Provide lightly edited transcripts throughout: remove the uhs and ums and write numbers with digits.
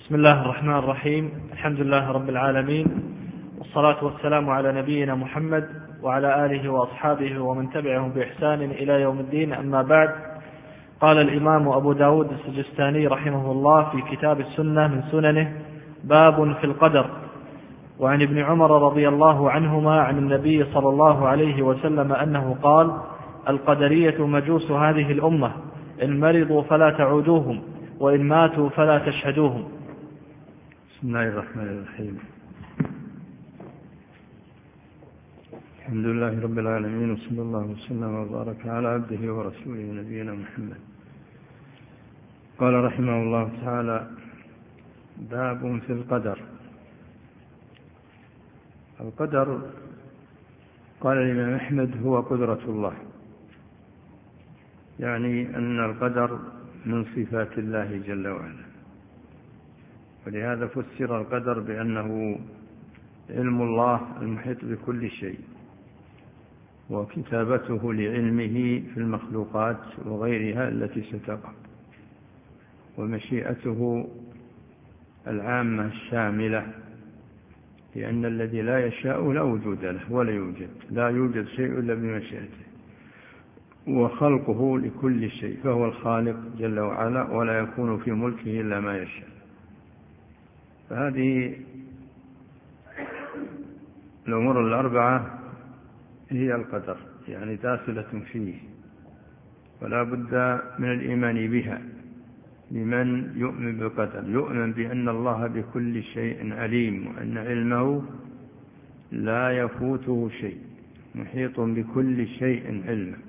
بسم الله الرحمن الرحيم. الحمد لله رب العالمين، والصلاة والسلام على نبينا محمد وعلى آله وأصحابه ومن تبعهم بإحسان إلى يوم الدين. أما بعد، قال الإمام أبو داود السجستاني رحمه الله في كتاب السنة من سننه: باب في القدر. وعن ابن عمر رضي الله عنهما عن النبي صلى الله عليه وسلم أنه قال: القدرية مجوس هذه الأمة، إن مرضوا فلا تعودوهم، وإن ماتوا فلا تشهدوهم. بسم الله الرحمن الرحيم. الحمد لله رب العالمين، وصلى الله وسلم وبارك على عبده ورسوله نبينا محمد. قال رحمه الله تعالى: باب في القدر. القدر قال الإمام أحمد هو قدرة الله، يعني أن القدر من صفات الله جل وعلا، ولهذا فسر القدر بأنه علم الله المحيط بكل شيء، وكتابته لعلمه في المخلوقات وغيرها التي ستقع، ومشيئته العامة الشاملة، لأن الذي لا يشاء لا وجود له ولا يوجد، لا يوجد شيء إلا بمشيئته، وخلقه لكل شيء، فهو الخالق جل وعلا، ولا يكون في ملكه إلا ما يشاء. فهذه الأمور الأربعة هي القدر، يعني داخلة فيه، ولا بد من الإيمان بها لمن يؤمن بالقدر. يؤمن بأن الله بكل شيء عليم، وأن علمه لا يفوته شيء، محيط بكل شيء علما.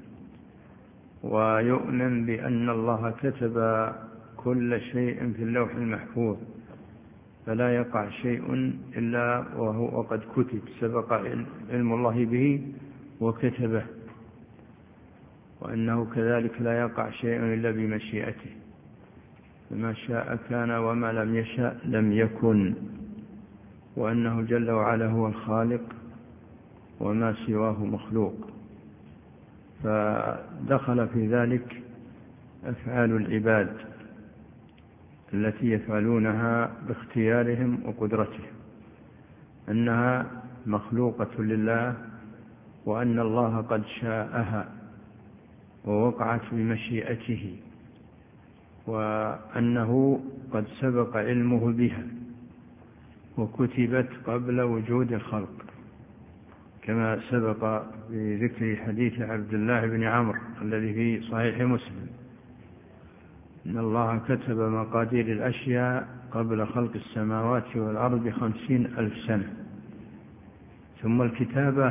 ويؤمن بأن الله كتب كل شيء في اللوح المحفوظ، فلا يقع شيء إلا وقد كتب، سبق علم الله به وكتبه، وأنه كذلك لا يقع شيء إلا بمشيئته، فما شاء كان وما لم يشاء لم يكن، وأنه جل وعلا هو الخالق وما سواه مخلوق. فدخل في ذلك أفعال العباد التي يفعلونها باختيارهم وقدرتهم، أنها مخلوقة لله، وأن الله قد شاءها ووقعت بمشيئته، وأنه قد سبق علمه بها وكتبت قبل وجود الخلق، كما سبق بذكر حديث عبد الله بن عمرو الذي في صحيح مسلم: إن الله كتب مقادير الأشياء قبل خلق السماوات والأرض 50,000 سنة. ثم الكتابة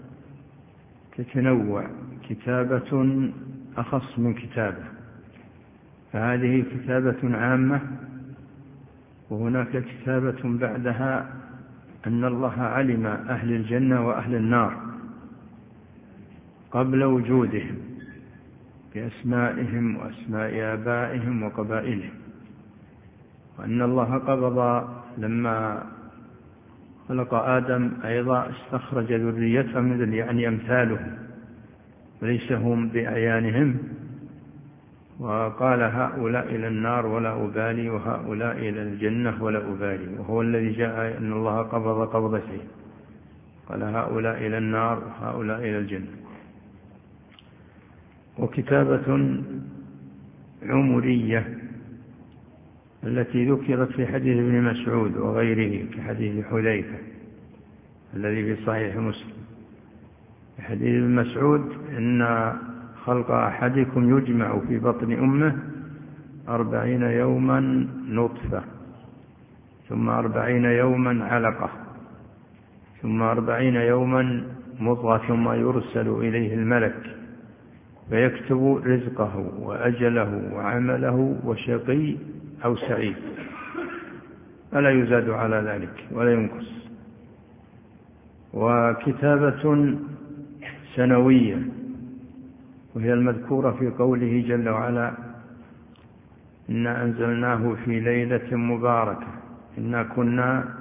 تتنوع، كتابة أخص من كتابة، فهذه كتابة عامة، وهناك كتابة بعدها أن الله علم أهل الجنة وأهل النار قبل وجودهم بأسمائهم وأسماء آبائهم وقبائلهم، وأن الله قبض لما خلق آدم أيضا استخرج ذريته من يعني أمثالهم وليس هم بأعيانهم، وقال: هؤلاء إلى النار ولا أبالي، وهؤلاء إلى الجنة ولا أبالي. وهو الذي جاء أن الله قبض قبضتين، قال: هؤلاء إلى النار وهؤلاء إلى الجنة. وكتابة عمرية التي ذكرت في حديث ابن مسعود وغيره، كحديث حذيفة الذي في صحيح مسلم. في حديث ابن مسعود: إن خلق أحدكم يجمع في بطن أمه 40 يوما نطفة، ثم 40 يوما علقة، ثم 40 يوما مضغة، ثم يرسل إليه الملك فيكتب رزقه وأجله وعمله وشقي أو سعيد، فلا يزاد على ذلك ولا ينقص. وكتابة سنوية، وهي المذكورة في قوله جل وعلا: إنا أنزلناه في ليلة مباركة إنا كنا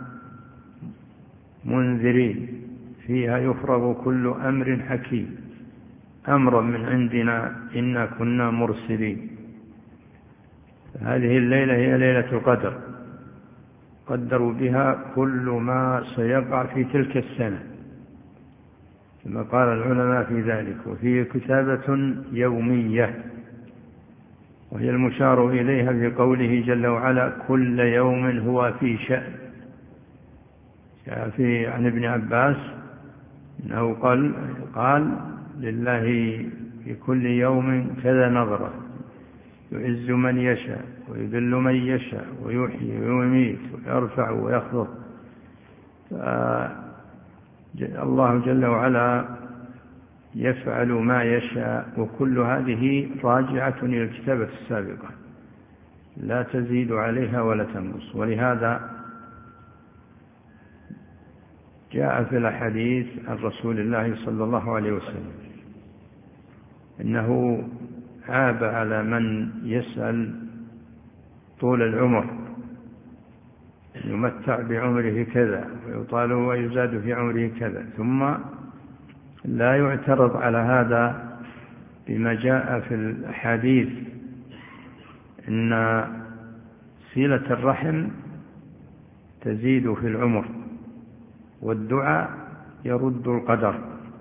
منذرين فيها يفرغ كل أمر حكيم أمرا من عندنا إنا كنا مرسلين. هذه الليلة هي ليلة القدر، قدروا بها كل ما سيقع في تلك السنة كما قال العلماء في ذلك. وفيه كتابة يومية وهي المشار إليها في قوله جل وعلا كل يوم هو في شأن. جاء عن ابن عباس أنه قال لله في كل يوم كذا نظرة يعز من يشاء ويذل من يشاء ويحيي ويميت ويرفع ويخفض. الله جل وعلا يفعل ما يشاء، وكل هذه راجعة إلى الكتابة السابقة لا تزيد عليها ولا تنقص. ولهذا جاء في الحديث عن رسول الله صلى الله عليه وسلم إنه عاب على من يسأل طول العمر، يمتع بعمره كذا ويطال ويزاد في عمره كذا، ثم لا يعترض على هذا بما جاء في الحديث إن صلة الرحم تزيد في العمر والدعاء يرد القدر،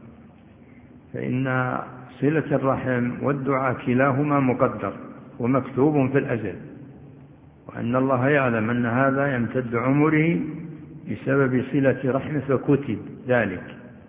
فإن صلة الرحم والدعاء كلاهما مقدر ومكتوب في الأزل، وأن الله يعلم أن هذا يمتد عمره بسبب صلة رحمه فكتب ذلك.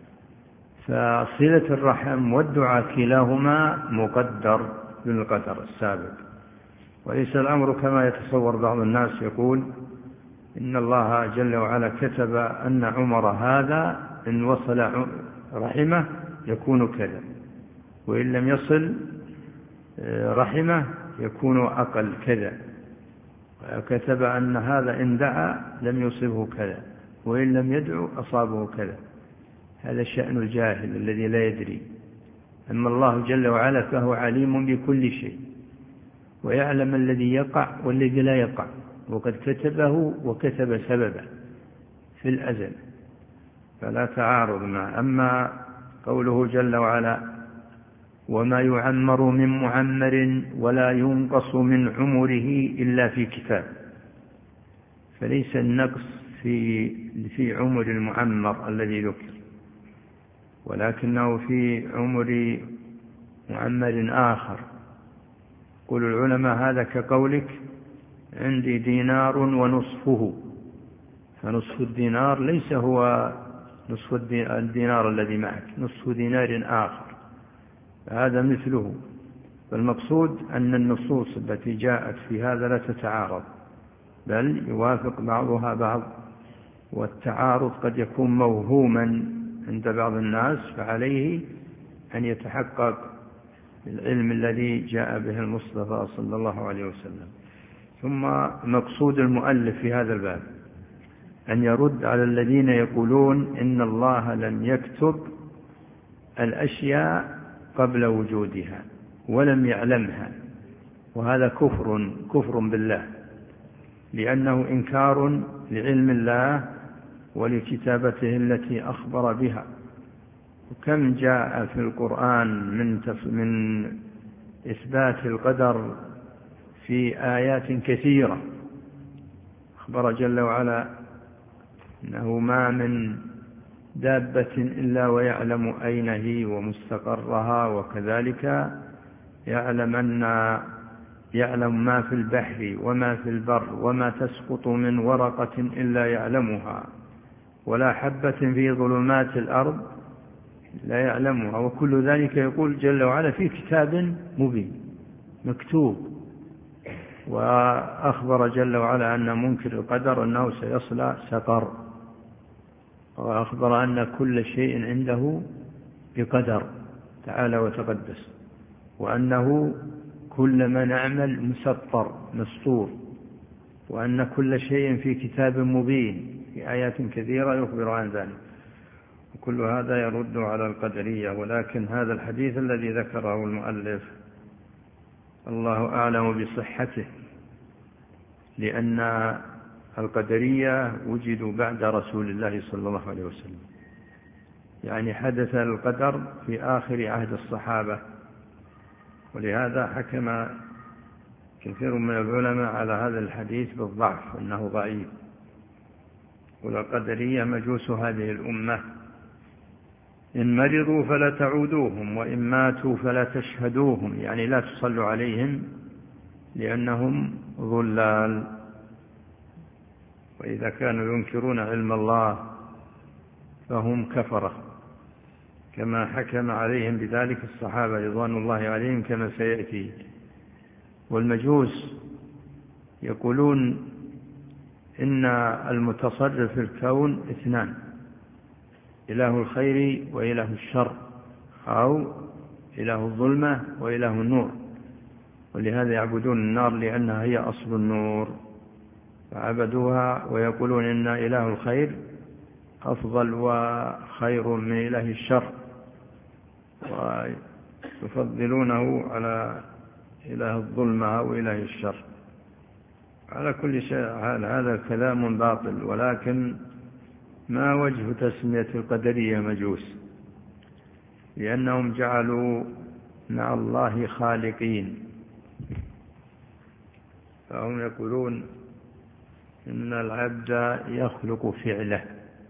فصلة الرحم والدعاء كلاهما مقدر بالقدر السابق، وليس الأمر كما يتصور بعض الناس، يقول إن الله جل وعلا كتب أن عمر هذا إن وصل رحمه يكون كذا، وإن لم يصل رحمه يكون أقل كذا، وكتب أن هذا إن دعا لم يصبه كذا، وإن لم يدعو أصابه كذا. هذا شأن الجاهل الذي لا يدري. أما الله جل وعلا فهو عليم بكل شيء، ويعلم الذي يقع والذي لا يقع، وقد كتبه وكتب سببه في الأزل، فلا تعارض معه. أما قوله جل وعلا وما يعمر من معمر ولا ينقص من عمره إلا في كتاب، فليس النقص في عمر المعمر الذي ذكر، ولكنه في عمر معمر آخر. قل العلماء هذا كقولك عندي دينار ونصفه، فنصف الدينار ليس هو نصف الدينار الذي معك، نصف دينار آخر، هذا مثله. فالمقصود أن النصوص التي جاءت في هذا لا تتعارض، بل يوافق بعضها بعض، والتعارض قد يكون موهوما عند بعض الناس، فعليه أن يتحقق العلم الذي جاء به المصطفى صلى الله عليه وسلم. ثم مقصود المؤلف في هذا الباب أن يرد على الذين يقولون إن الله لم يكتب الأشياء قبل وجودها ولم يعلمها، وهذا كفر بالله، لأنه إنكار لعلم الله ولكتابته التي أخبر بها. وكم جاء في القرآن من إثبات القدر في آيات كثيرة. أخبر جل وعلا أنه ما من دابة إلا ويعلم أين هي ومستقرها، وكذلك يعلم ما في البحر وما في البر وما تسقط من ورقة إلا يعلمها، ولا حبة في ظلمات الأرض لا يعلمها، وكل ذلك يقول جل وعلا في كتاب مبين مكتوب. وأخبر جل وعلا أن منكر القدر أنه سيصلى سقر، وأخبر أن كل شيء عنده بقدر تعالى وتقدس، وأنه كل ما نعمل مسطر مستور، وأن كل شيء في كتاب مبين في آيات كثيرة يخبر عن ذلك. وكل هذا يرد على القدرية. ولكن هذا الحديث الذي ذكره المؤلف الله أعلم بصحته، لأن القدرية وجدوا بعد رسول الله صلى الله عليه وسلم، يعني حدث القدر في آخر عهد الصحابة، ولهذا حكم كثير من العلماء على هذا الحديث بالضعف، أنه ضعيف، والقدرية مجوس هذه الأمة: إن مرضوا فلا تعودوهم، وإن ماتوا فلا تشهدوهم، يعني لا تصلوا عليهم لأنهم ضلال. وإذا كانوا ينكرون علم الله فهم كفرة، كما حكم عليهم بذلك الصحابة رضوان الله عليهم كما سيأتي. والمجوس يقولون إن المتصرف في الكون اثنان: إله الخير وإله الشر، أو إله الظلمة وإله النور. ولهذا يعبدون النار لأنها هي أصل النور، فعبدوها ويقولون إن إله الخير أفضل وخير من إله الشر، ويفضلونه على إله الظلمة أو إله الشر. على كل شيء هذا كلام باطل، ولكن ما وجه تسمية القدرية مجوس؟ لأنهم جعلوا مع الله خالقين، فهم يقولون إن العبد يخلق فعله،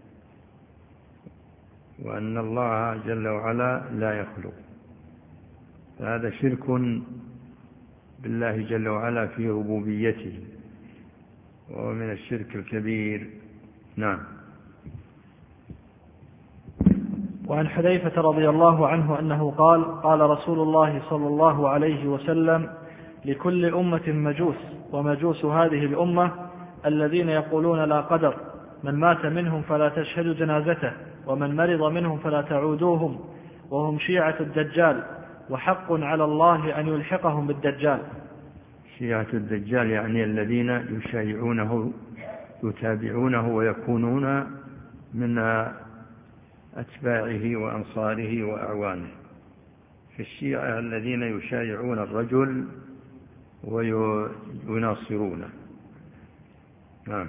وأن الله جل وعلا لا يخلق. فهذا شرك بالله جل وعلا في ربوبيته، وهو من الشرك الكبير. نعم. وعن حذيفة رضي الله عنه أنه قال: قال رسول الله صلى الله عليه وسلم: لكل أمة مجوس، ومجوس هذه الأمة الذين يقولون لا قدر، من مات منهم فلا تشهدوا جنازته، ومن مرض منهم فلا تعودوهم، وهم شيعة الدجال، وحق على الله أن يلحقهم بالدجال. شيعة الدجال يعني الذين يشايعونه يتابعونه ويكونون من أتباعه وأنصاره وأعوانه. في الشيعة الذين يشايعون الرجل ويناصرونه. نعم.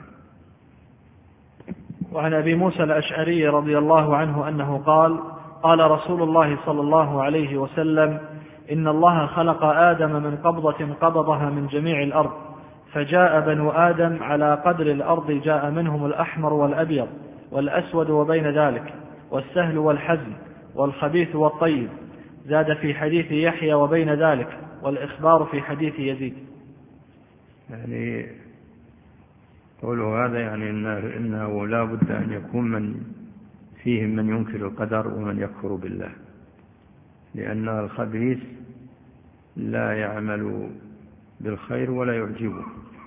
وعن أبي موسى الأشعري رضي الله عنه أنه قال: قال رسول الله صلى الله عليه وسلم: إن الله خلق آدم من قبضة قبضها من جميع الأرض، فجاء بنو آدم على قدر الأرض، جاء منهم الأحمر والأبيض والأسود وبين ذلك، والسهل والحزن، والخبيث والطيب. زاد في حديث يحيى وبين ذلك، والإخبار في حديث يزيد. يعني قوله هذا يعني إنه لا بد أن يكون من فيهم من ينكر القدر ومن يكفر بالله، لأن الخبيث لا يعمل بالخير ولا يعجبه،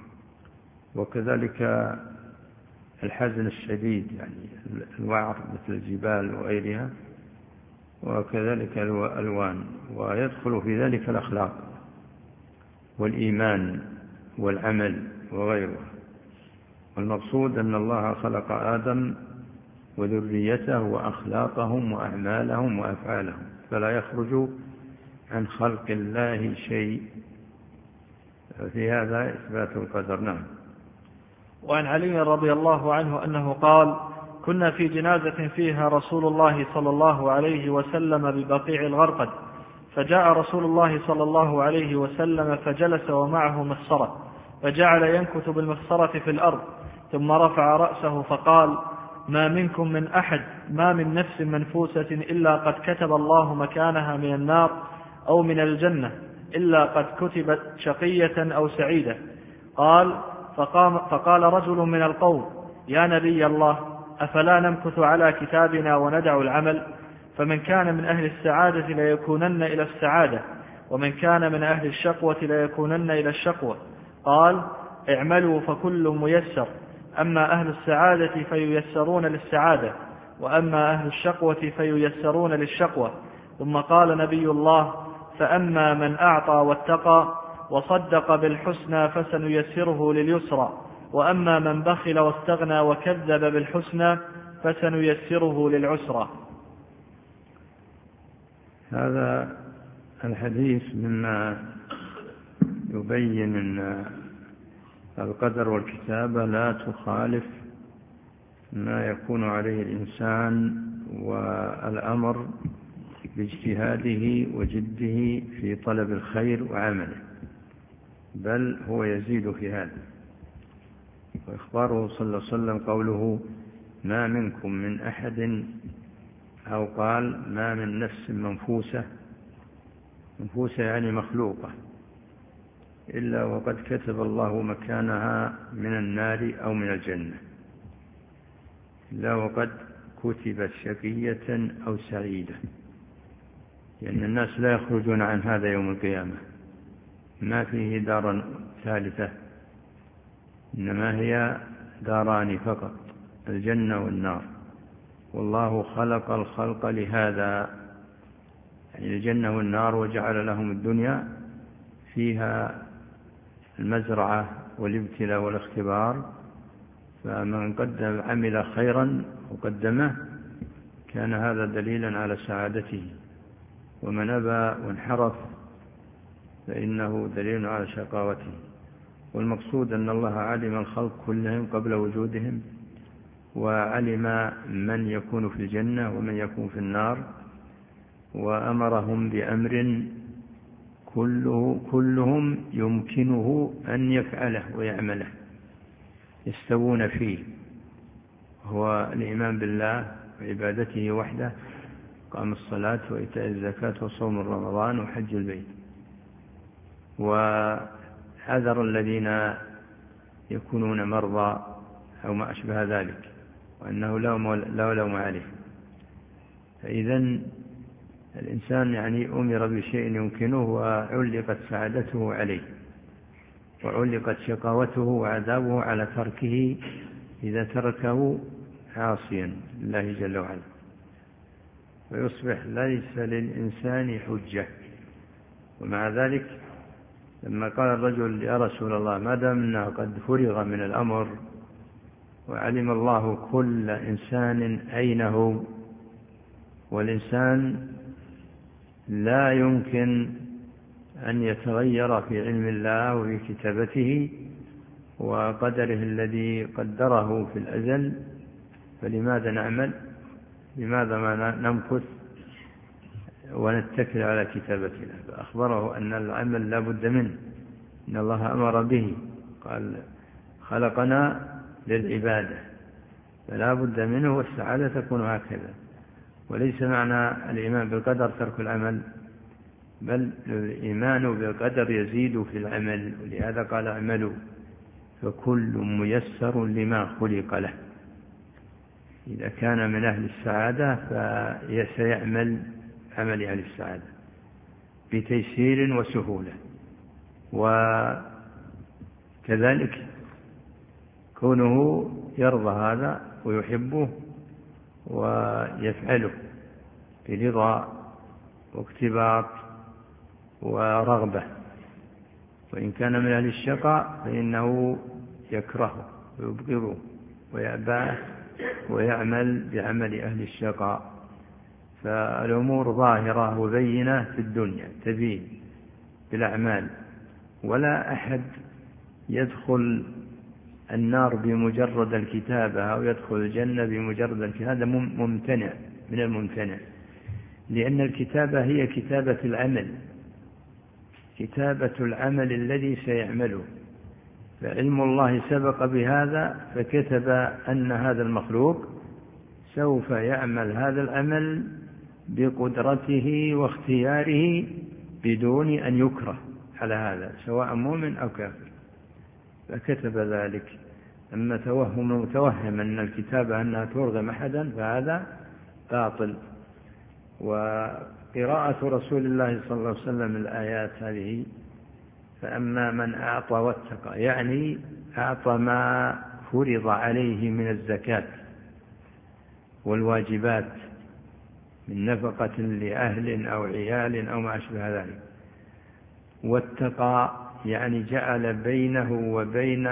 وكذلك الحزن الشديد يعني الوعر مثل الجبال وغيرها، وكذلك الألوان، ويدخل في ذلك الأخلاق والإيمان والعمل وغيره. والمقصود أن الله خلق آدم وذريته وأخلاقهم وأعمالهم وأفعالهم، فلا يخرج عن خلق الله شيء. في هذا إثبات القدر. نعم. وعن علي رضي الله عنه أنه قال: كنا في جنازة فيها رسول الله صلى الله عليه وسلم ببقيع الغرقد، فجاء رسول الله صلى الله عليه وسلم فجلس ومعه مخصرة، فجعل ينكت بالمخصرة في الأرض، ثم رفع رأسه فقال: ما منكم من أحد، ما من نفس منفوسة إلا قد كتب الله مكانها من النار أو من الجنة، إلا قد كتبت شقية أو سعيدة. فقال رجل من القوم: يا نبي الله، أفلا نمكث على كتابنا وندع العمل؟ فمن كان من أهل السعادة ليكونن إلى السعادة، ومن كان من أهل الشقوة ليكونن إلى الشقوة. قال: اعملوا فكل ميسر، أما أهل السعادة فييسرون للسعادة، وأما أهل الشقوة فييسرون للشقوة. ثم قال نبي الله: فأما من أعطى واتقى وصدق بالحسنى فسنيسره لليسرى، وأما من بخل واستغنى وكذب بالحسنى فسنيسره للعسرى. هذا الحديث مما يبين أن القدر والكتابة لا تخالف ما يكون عليه الإنسان والأمر باجتهاده وجده في طلب الخير وعمله، بل هو يزيد في هذا. وإخباره صلى الله عليه وسلم قوله: ما منكم من أحد، أو قال ما من نفس منفوسة يعني مخلوقة، إلا وقد كتب الله مكانها من النار أو من الجنة، إلا وقد كتبت شقية أو سعيدة. لأن الناس لا يخرجون عن هذا يوم القيامة، ما فيه دار ثالثة، إنما هي داران فقط، الجنة والنار. والله خلق الخلق لهذا، يعني الجنة والنار، وجعل لهم الدنيا فيها المزرعة والابتلاء والاختبار، فمن قدم عمل خيرا وقدمه كان هذا دليلا على سعادته، ومن أبى وانحرف فإنه دليل على شقاوته. والمقصود أن الله علم الخلق كلهم قبل وجودهم، وعلم من يكون في الجنة ومن يكون في النار، وأمرهم بأمر كلهم يمكنه أن يفعله ويعمله، يستوون فيه، هو الإيمان بالله وعبادته وحده، قام الصلاة وإيتاء الزكاة وصوم رمضان وحج البيت، وحذر الذين يكونون مرضى أو ما أشبه ذلك، وأنه لا لوم عليه. فإذا الإنسان يعني أمر بشيء يمكنه وعلقت سعادته عليه، وعلقت شقاوته وعذابه على تركه إذا تركه عاصيا لله جل وعلا، ويصبح ليس للإنسان حجة. ومع ذلك لما قال الرجل يا رسول الله ما دامنا قد فرغ من الأمر وعلم الله كل إنسان أين هو، والإنسان لا يمكن أن يتغير في علم الله وفي كتابته وقدره الذي قدره في الأزل، فلماذا نعمل؟ لماذا ما نمكث ونتكل على كتابتنا؟ فأخبره أن العمل لا بد منه، إن الله أمر به، قال خلقنا للعبادة فلا بد منه، والسعادة تكون هكذا. وليس معنى الإيمان بالقدر ترك العمل، بل الإيمان بالقدر يزيد في العمل، ولهذا قال اعملوا فكل ميسر لما خلق له. إذا كان من أهل السعادة فسيعمل عمل أهل السعادة بتيسير وسهولة. وكذلك كونه يرضى هذا ويحبه ويفعله برضا واكتباط ورغبة. وإن كان من أهل الشقاء فإنه يكرهه ويبغضه ويأباه ويعمل بعمل أهل الشقاء. فالأمور ظاهرة وبينة في الدنيا تبين بالأعمال، ولا أحد يدخل النار بمجرد الكتابة أو يدخل الجنة بمجرد الكتابة، هذا ممتنع من الممتنع، لأن الكتابة هي كتابة العمل، كتابة العمل الذي سيعمله. فعلم الله سبق بهذا فكتب أن هذا المخلوق سوف يعمل هذا العمل بقدرته واختياره بدون أن يكره على هذا، سواء مؤمن أو كافر، فكتب ذلك. أما توهم المتوهم أن الكتابة أنها ترغم أحدا فهذا باطل. وقراءة رسول الله صلى الله عليه وسلم الآيات هذه، فأما من أعطى واتقى، يعني أعطى ما فرض عليه من الزكاة والواجبات من نفقة لأهل أو عيال أو ما أشبه ذلك، واتقى يعني جعل بينه وبين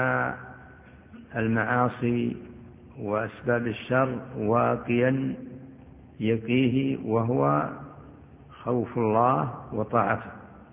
المعاصي وأسباب الشر واقيا يقيه، وهو خوف الله وطاعته.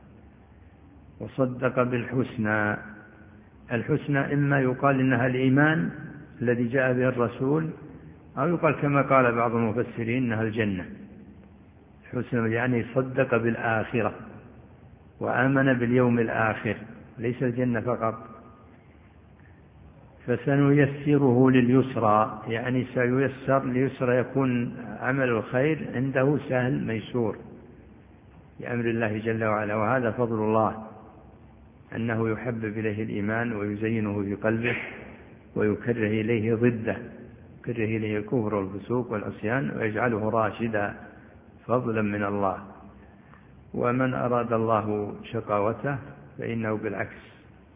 وصدق بالحسنى، الحسنى إما يقال إنها الإيمان الذي جاء به الرسول، أو يقال كما قال بعض المفسرين إنها الجنة. الحسنى يعني صدق بالآخرة وآمن باليوم الآخر، ليس الجنة فقط. فسنيسره لليسرى، يعني سييسر ليسرى، يكون عمل الخير عنده سهل ميسور بأمر الله جل وعلا. وهذا فضل الله، أنه يحبب إليه الإيمان ويزينه في قلبه ويكره إليه ضده، يكره إليه الكفر والفسوق والعصيان ويجعله راشدا، فضلا من الله. ومن أراد الله شقاوته فإنه بالعكس،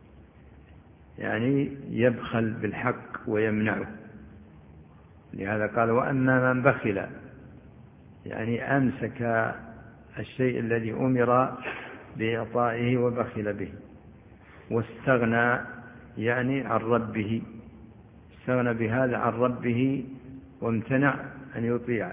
يعني يبخل بالحق ويمنعه. لهذا قال: وأما من بخل، يعني أمسك الشيء الذي أمر بإعطائه وبخل به، واستغنى يعني عن ربه، استغنى بهذا عن ربه وامتنع أن يطيع،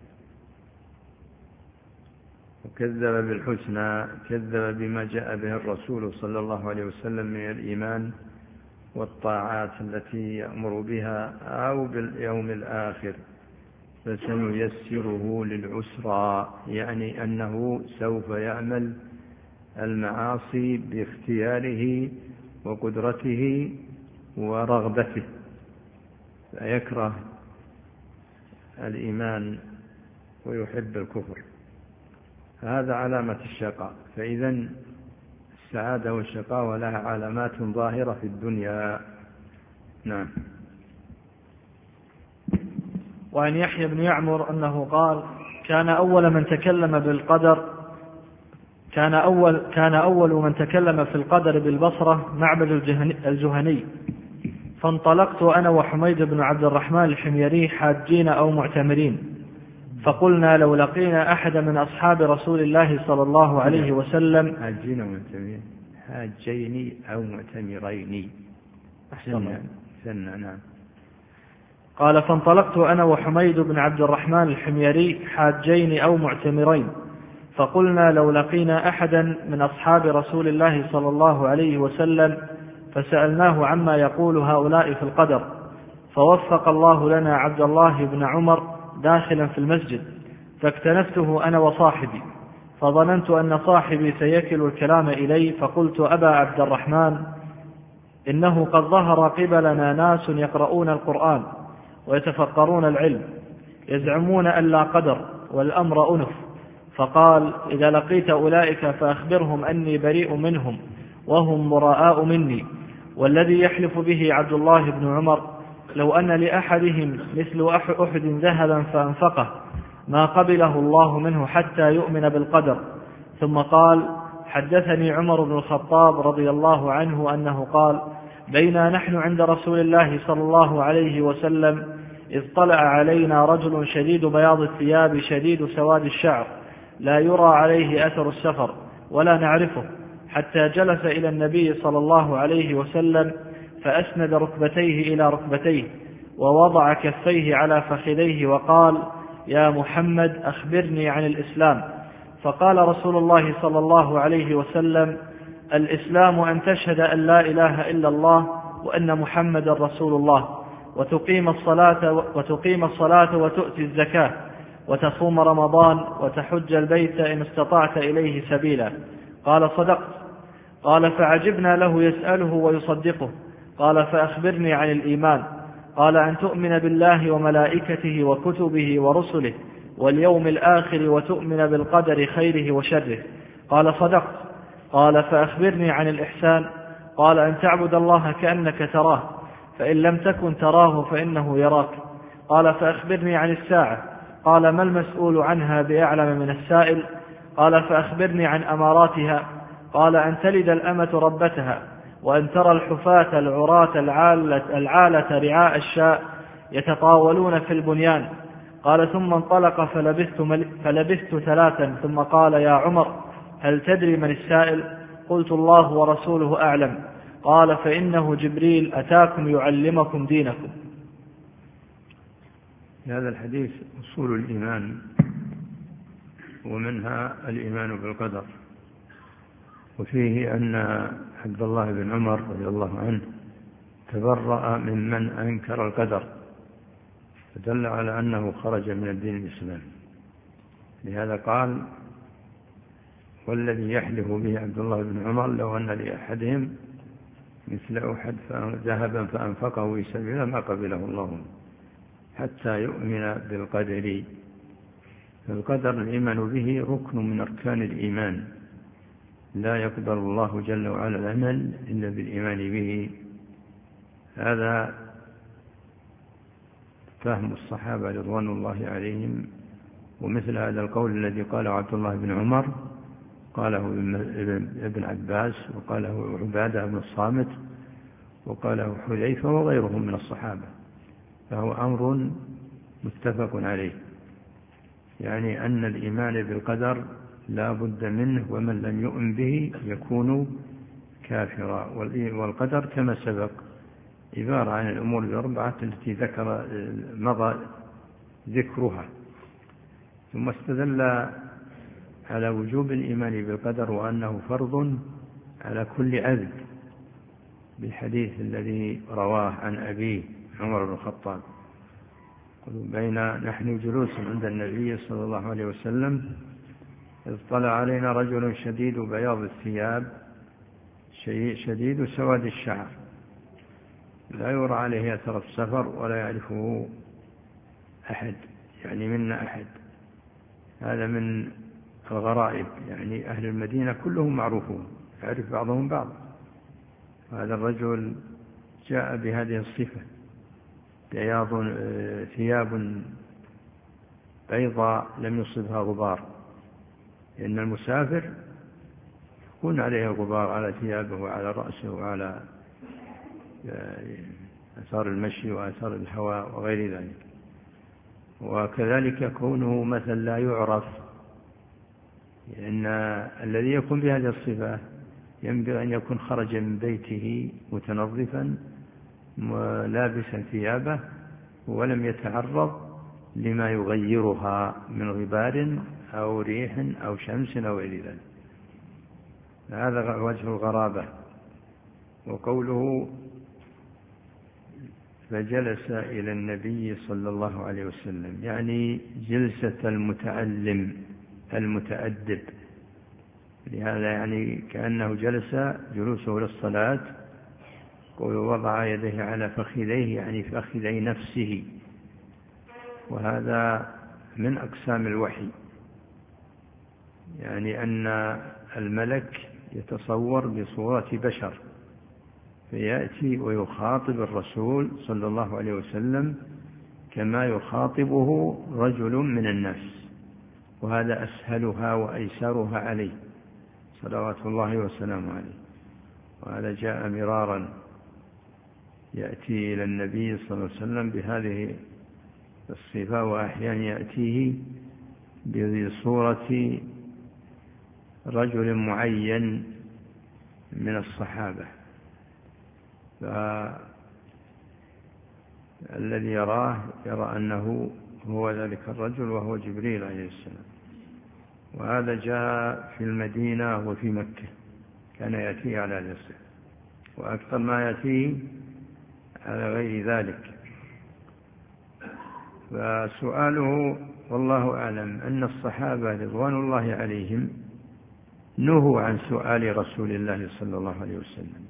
وكذب بالحسنى، كذب بما جاء به الرسول صلى الله عليه وسلم من الإيمان والطاعات التي يأمر بها أو باليوم الآخر، فسنيسره للعسرى، يعني أنه سوف يعمل المعاصي باختياره وقدرته ورغبته، فيكره الإيمان ويحب الكفر. هذا علامة الشقاء. فإذن السعادة والشقاوة لها علامات ظاهرة في الدنيا. نعم. وعن يحيى بن يعمر أنه قال: كان أول من تكلم من تكلم في القدر بالبصرة معبد الجهني، فانطلقت أنا وحميد بن عبد الرحمن الحميري حاجين أو معتمرين، فقلنا: لو لقينا أحد من أصحاب رسول الله صلى الله عليه وسلم حاجين أو معتمرين. نعم. قال: فانطلقت أنا وحميد بن عبد الرحمن الحميري حاجين أو معتمرين، فقلنا: لو لقينا أحدا من أصحاب رسول الله صلى الله عليه وسلم فسألناه عما يقول هؤلاء في القدر، فوفق الله لنا عبد الله بن عمر داخلا في المسجد، فاكتنفته أنا وصاحبي، فظننت أن صاحبي سيكل الكلام إلي، فقلت: أبا عبد الرحمن، إنه قد ظهر قبلنا ناس يقرؤون القرآن ويتفقرون العلم، يزعمون أن لا قدر والأمر أنف. فقال: إذا لقيت أولئك فأخبرهم أني بريء منهم وهم مراء مني، والذي يحلف به عبد الله بن عمر لو أن لأحدهم مثل أحد ذهبا فأنفقه ما قبله الله منه حتى يؤمن بالقدر. ثم قال: حدثني عمر بن الخطاب رضي الله عنه أنه قال: بينا نحن عند رسول الله صلى الله عليه وسلم إذ طلع علينا رجل شديد بياض الثياب شديد سواد الشعر، لا يرى عليه أثر السفر ولا نعرفه، حتى جلس إلى النبي صلى الله عليه وسلم فأسند ركبتيه إلى ركبتيه ووضع كفيه على فخذيه وقال: يا محمد، أخبرني عن الإسلام. فقال رسول الله صلى الله عليه وسلم: الإسلام أن تشهد أن لا إله إلا الله وأن محمد رسول الله، وتقيم الصلاة وتؤتي الزكاة وتصوم رمضان وتحج البيت إن استطعت إليه سبيلا. قال: صدقت. قال: فعجبنا له يسأله ويصدقه. قال: فأخبرني عن الإيمان. قال: أن تؤمن بالله وملائكته وكتبه ورسله واليوم الآخر وتؤمن بالقدر خيره وشره. قال: صدقت. قال: فأخبرني عن الإحسان. قال: أن تعبد الله كأنك تراه، فإن لم تكن تراه فإنه يراك. قال: فأخبرني عن الساعة. قال: ما المسؤول عنها بأعلم من السائل؟ قال: فأخبرني عن أماراتها. قال: أن تلد الأمة ربتها، وأن ترى الحفاة العراة العالة رعاء الشاء يتطاولون في البنيان. قال: ثم انطلق فلبثت 3 ثم قال: يا عمر، هل تدري من السائل؟ قلت: الله ورسوله أعلم. قال: فإنه جبريل أتاكم يعلمكم دينكم. هذا الحديث أصول الإيمان، ومنها الإيمان بالقدر. وفيه أن عبد الله بن عمر رضي الله عنه تبرأ ممن أنكر القدر، فدل على أنه خرج من الدين الإسلامي. لهذا قال: والذي يحلف به عبد الله بن عمر لو أن لأحدهم مثل أحد ذهبا فأنفقه في سبيل الله ما قبله الله حتى يؤمن بالقدر. القدر الإيمان به ركن من أركان الإيمان، لا يقدر الله جل وعلا العمل إلا بالإيمان به. هذا فهم الصحابة رضوان الله عليهم. ومثل هذا القول الذي قاله عبد الله بن عمر قاله ابن عباس وقاله عبادة بن الصامت وقاله حذيفة وغيرهم من الصحابة، فهو أمر متفق عليه، يعني أن الإيمان بالقدر لا بد منه، ومن لم يؤمن به يكون كافرا. والقدر كما سبق عبارة عن الأمور الأربعة التي مضى ذكرها. ثم استدل على وجوب الإيمان بالقدر وأنه فرض على كل عبد بالحديث الذي رواه عن أبيه عمر بن الخطاب: بين نحن جلوس عند النبي صلى الله عليه وسلم إذ طلع علينا رجل شديد بياض الثياب شديد سواد الشعر لا يرى عليه أثر السفر ولا يعرفه أحد، يعني منا أحد. هذا من الغرائب، يعني أهل المدينة كلهم معروفون يعرف بعضهم بعض. هذا الرجل جاء بهذه الصفة: بياض ثياب بيضاء لم يصبها غبار، لأن المسافر يكون عليه غبار على ثيابه وعلى رأسه وعلى أثار المشي وأثار الهواء وغير ذلك. وكذلك كونه مثلا لا يعرف، لأن الذي يكون بهذه الصفة ينبغي أن يكون خرج من بيته متنظفا لابسا ثيابه ولم يتعرض لما يغيرها من غبار أو ريح أو شمس أو غير ذلك. هذا وجه الغرابة. وقوله فجلس إلى النبي صلى الله عليه وسلم، يعني جلسة المتعلم المتأدب، لهذا يعني كأنه جلس جلوسه للصلاة ووضع يديه على فخذيه، يعني فخذي نفسه. وهذا من أقسام الوحي، يعني أن الملك يتصور بصورة بشر فيأتي ويخاطب الرسول صلى الله عليه وسلم كما يخاطبه رجل من الناس، وهذا أسهلها وأيسرها عليه صلوات الله وسلامه عليه. وهذا جاء مرارا، يأتي إلى النبي صلى الله عليه وسلم بهذه الصفة، وأحيانا يأتيه بصورة رجل معين من الصحابة، فالذي يراه يرى أنه هو ذلك الرجل وهو جبريل عليه السلام. وهذا جاء في المدينة وفي مكة، كان يأتيه على هذا الصفة، وأكثر ما يأتيه على غير ذلك. فسؤاله والله أعلم أن الصحابة رضوان الله عليهم نهوا عن سؤال رسول الله صلى الله عليه وسلم،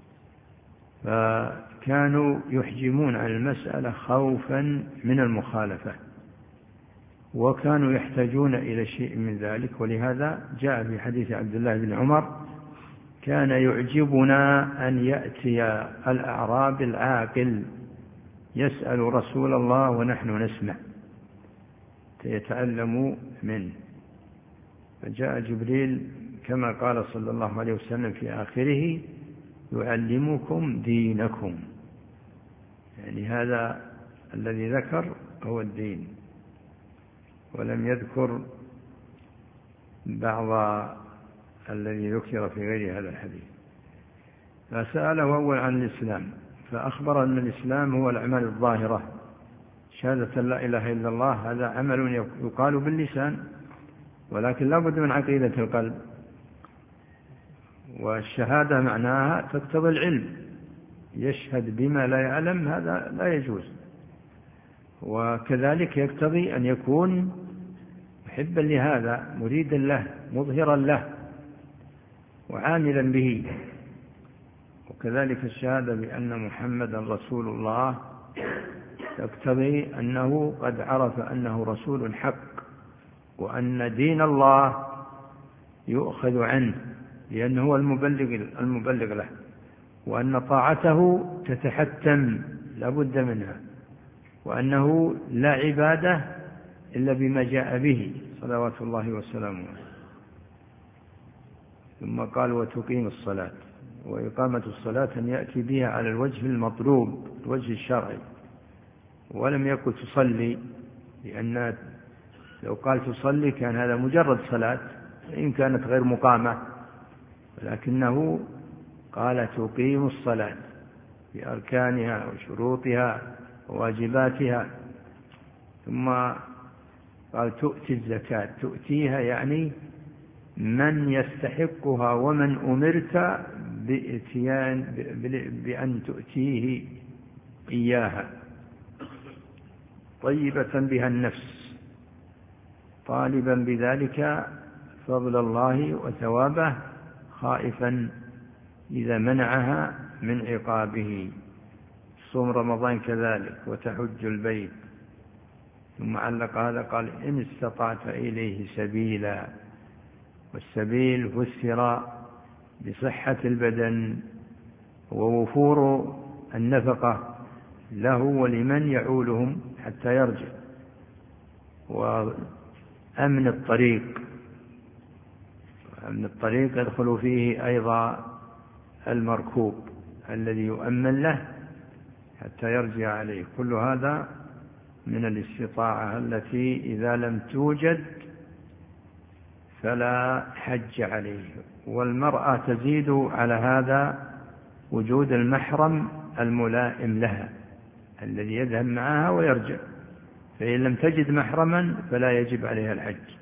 فكانوا يحجمون عن المسألة خوفا من المخالفة، وكانوا يحتاجون إلى شيء من ذلك. ولهذا جاء في حديث عبد الله بن عمر: كان يعجبنا أن يأتي الأعراب العاقل يسأل رسول الله ونحن نسمع فيتعلم منه. فجاء جبريل كما قال صلى الله عليه وسلم في آخره: يعلمكم دينكم، يعني هذا الذي ذكر هو الدين، ولم يذكر بعض الذي ذكر في غير هذا الحديث. فسأله أول عن الإسلام، فأخبر أن الإسلام هو الأعمال الظاهرة، شهادة لا إله إلا الله، هذا عمل يقال باللسان ولكن لا بد من عقيدة القلب، والشهادة معناها تقتضي العلم، يشهد بما لا يعلم هذا لا يجوز. وكذلك يقتضي أن يكون محبا لهذا، مريدا له، مظهرا له، وعاملا به. وكذلك الشهادة بأن محمدا رسول الله تقتضي أنه قد عرف أنه رسول حق، وأن دين الله يؤخذ عنه لأنه هو المبلغ له، وأن طاعته تتحتم لا بد منها، وأنه لا عبادة إلا بما جاء به صلوات الله وسلامه. ثم قال وتقيم الصلاة، وإقامة الصلاة أن يأتي بها على الوجه المطلوب، الوجه الشرعي، ولم يقل تصلي، لأن لو قال تصلي كان هذا مجرد صلاة إن كانت غير مقامة، ولكنه قال تقيم الصلاة بأركانها وشروطها وواجباتها. ثم قال تؤتي الزكاة، تؤتيها يعني من يستحقها ومن أمرت بأن تؤتيه إياها، طيبة بها النفس، طالبا بذلك فضل الله وثوابه، خائفا إذا منعها من عقابه. صوم رمضان كذلك، وتحج البيت. ثم علق هذا قال إن استطعت إليه سبيلا، والسبيل فسر بصحة البدن ووفور النفقة له ولمن يعولهم حتى يرجع، وأمن الطريق. أمن الطريق يدخل فيه أيضا المركوب الذي يؤمن له حتى يرجع عليه. كل هذا من الاستطاعة التي إذا لم توجد فلا حج عليه. والمرأة تزيد على هذا وجود المحرم الملائم لها الذي يذهب معها ويرجع، فإن لم تجد محرما فلا يجب عليها الحج.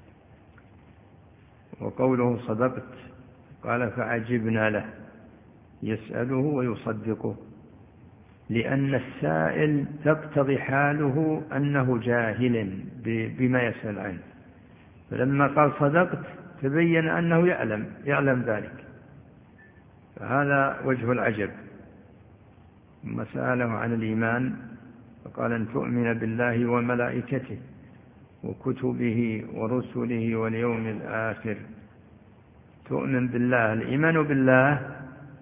وقوله صدقت قال فعجبنا له، يسأله ويصدقه، لأن السائل تقتضي حاله أنه جاهل بما يسأل عنه، فلما قال صدقت تبين أنه يعلم ذلك، فهذا وجه العجب. ثم سأله عن الإيمان فقال أن تؤمن بالله وملائكته وكتبه ورسله واليوم الآخر. تؤمن بالله، الإيمان بالله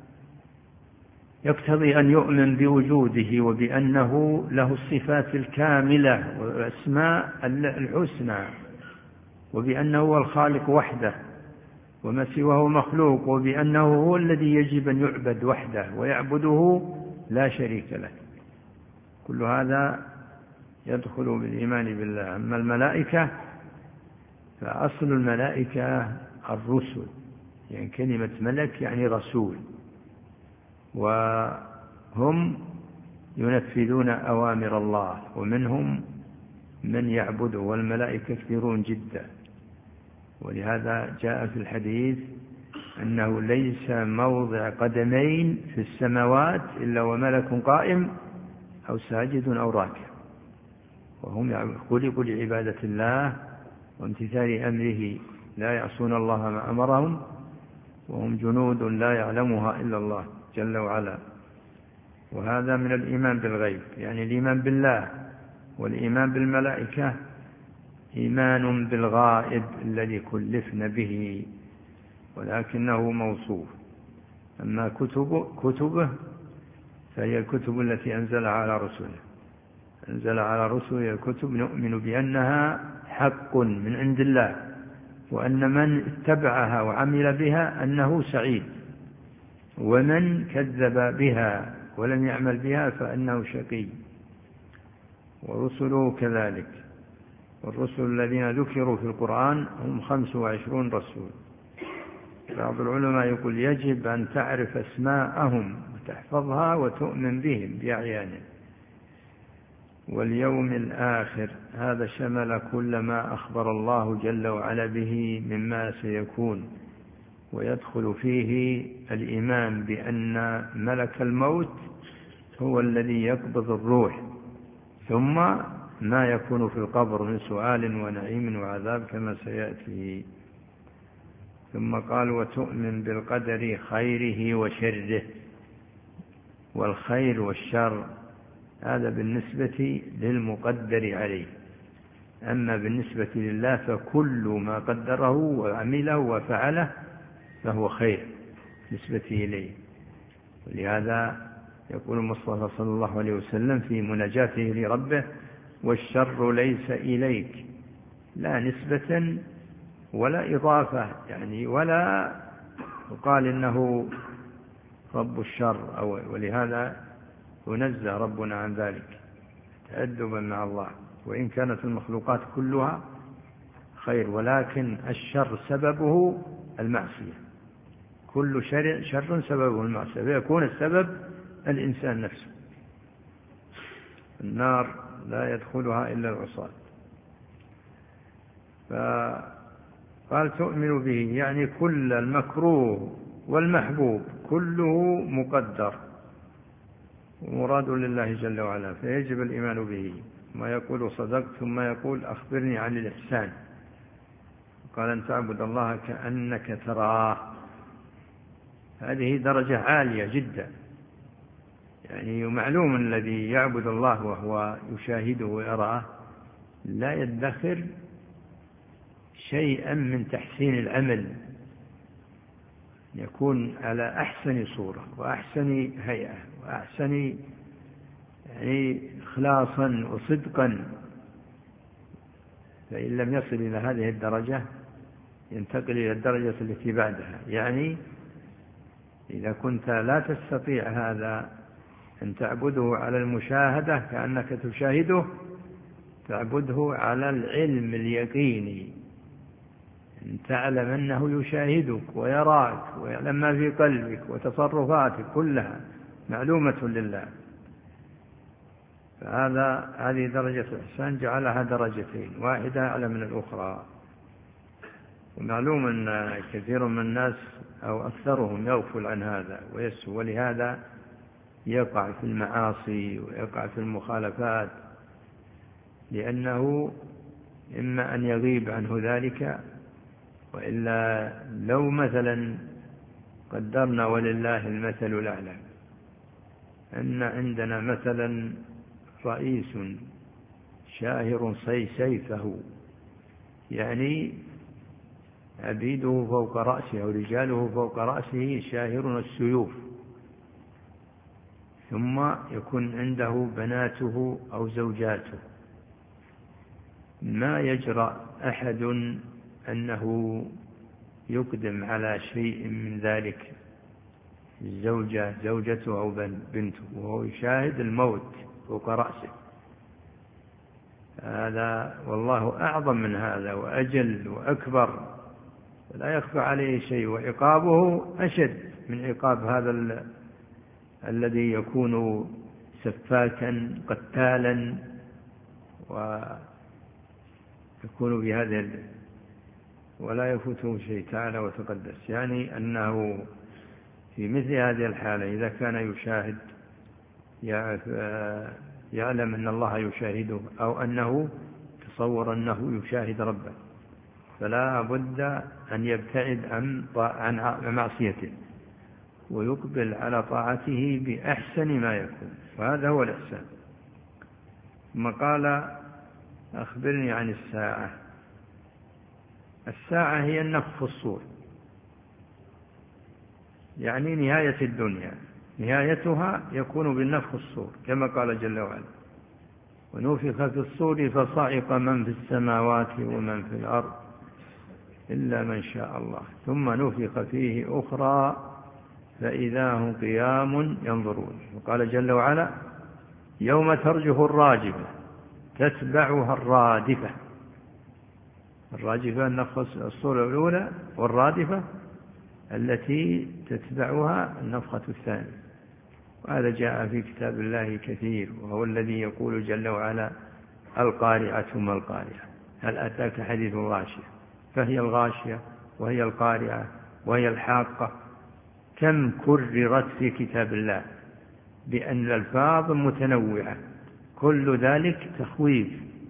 يقتضي أن يؤمن بوجوده وبأنه له الصفات الكاملة والأسماء الحسنى، وبأنه هو الخالق وحده وما سواه مخلوق، وبأنه هو الذي يجب أن يعبد وحده ويعبده لا شريك له. كل هذا يدخل بالإيمان بالله. أما الملائكة فأصل الملائكة الرسل، يعني كلمة ملك يعني رسول، وهم ينفذون أوامر الله، ومنهم من يعبده، والملائكة كثيرون جدا. ولهذا جاء في الحديث أنه ليس موضع قدمين في السماوات إلا وملك قائم أو ساجد أو راكع، وهم خلقوا لعبادة الله وامتثال أمره، لا يعصون الله ما أمرهم، وهم جنود لا يعلمها إلا الله جل وعلا. وهذا من الإيمان بالغيب، يعني الإيمان بالله. والإيمان بالملائكة إيمان بالغائب الذي كلفنا به، ولكنه موصوف. أما كتبه فهي الكتب التي أنزل على رسله. أنزل على رسله الكتب نؤمن بأنها حق من عند الله، وأن من اتبعها وعمل بها أنه سعيد، ومن كذب بها ولم يعمل بها فأنه شقي. ورسله كذلك. والرسل الذين ذكروا في القرآن هم 25 رسول. بعض العلماء يقول يجب أن تعرف أسماءهم وتحفظها وتؤمن بهم بأعيانهم. واليوم الآخر هذا شمل كل ما أخبر الله جل وعلا به مما سيكون، ويدخل فيه الإيمان بأن ملك الموت هو الذي يقبض الروح، ثم ما يكون في القبر من سؤال ونعيم وعذاب كما سيأتي. ثم قال وتؤمن بالقدر خيره وشره. والخير والشر، هذا بالنسبة للمقدر عليه. أما بالنسبة لله فكل ما قدره وعمله وفعله فهو خير بالنسبة إليه. ولهذا يقول المصطفى صلى الله عليه وسلم في مناجاته لربه: والشر ليس إليك، لا نسبة ولا إضافة، يعني ولا يقال إنه رب الشر، ولهذا ينزه ربنا عن ذلك تأدبا مع الله. وإن كانت المخلوقات كلها خير، ولكن الشر سببه المعصية، كل شر سببه المعصية، فيكون السبب الإنسان نفسه. النار لا يدخلها إلا العصاة. فقال تؤمن به، يعني كل المكروه والمحبوب كله مقدر ومراد لله جل وعلا، فيجب الإيمان به. ما يقول صدقت، ثم يقول أخبرني عن الإحسان، قال أن تعبد الله كأنك تراه. هذه درجة عالية جدا، يعني معلوم الذي يعبد الله وهو يشاهده ويراه لا يدخر شيئا من تحسين العمل، يكون على أحسن صورة وأحسن هيئة وأحسن يعني إخلاصا وصدقا. فإن لم يصل إلى هذه الدرجة ينتقل إلى الدرجة التي بعدها. يعني إذا كنت لا تستطيع هذا أن تعبده على المشاهدة كأنك تشاهده، تعبده على العلم اليقيني، أن تعلم أنه يشاهدك ويراك ويعلم ما في قلبك وتصرفاتك كلها معلومة لله. هذه درجة الإحسان جعلها درجتين، واحدة أعلى من الأخرى. ومعلوم أن كثير من الناس أو أكثرهم يغفل عن هذا ويسهو، ولهذا يقع في المعاصي ويقع في المخالفات، لأنه إما أن يغيب عنه ذلك، وإلا لو مثلا قدرنا ولله المثل الأعلى أن عندنا مثلا رئيس شاهر سيفه، يعني عبيده فوق رأسه أو رجاله فوق رأسه شاهر السيوف، ثم يكون عنده بناته أو زوجاته، ما يجرأ أحد أنه يقدم على شيء من ذلك زوجته أو بنته وهو يشاهد الموت فوق رأسه. هذا والله أعظم من هذا وأجل وأكبر، لا يخفى عليه شيء، وعقابه أشد من عقاب هذا الذي يكون سفاكا قتالا ويكون بهذا ولا يفوته شيء تعالى وتقدس. يعني أنه في مثل هذه الحالة إذا كان يشاهد يعلم أن الله يشاهده، أو أنه تصور أنه يشاهد ربه، فلا بد أن يبتعد عن معصيته ويقبل على طاعته بأحسن ما يكون، وهذا هو الإحسان. ثم قال أخبرني عن الساعة. الساعة هي النفخ في الصور، يعني نهاية الدنيا، نهايتها يكون بالنفخ في الصور كما قال جل وعلا: ونفخ في الصور فصعق من في السماوات ومن في الأرض إلا من شاء الله ثم نفخ فيه أخرى فإذا هم قيام ينظرون. وقال جل وعلا: يوم ترجف الراجفة تتبعها الرادفة. الراجفة النفخ الصورة الأولى، والرادفة التي تتبعها النفخة الثانية. وهذا جاء في كتاب الله كثير، وهو الذي يقول جل وعلا: القارعة ما القارعة، هل أتاك حديث الغاشية؟ فهي الغاشية وهي القارعة وهي الحاقة. كم كررت في كتاب الله بأن الألفاظ متنوعة، كل ذلك تخويف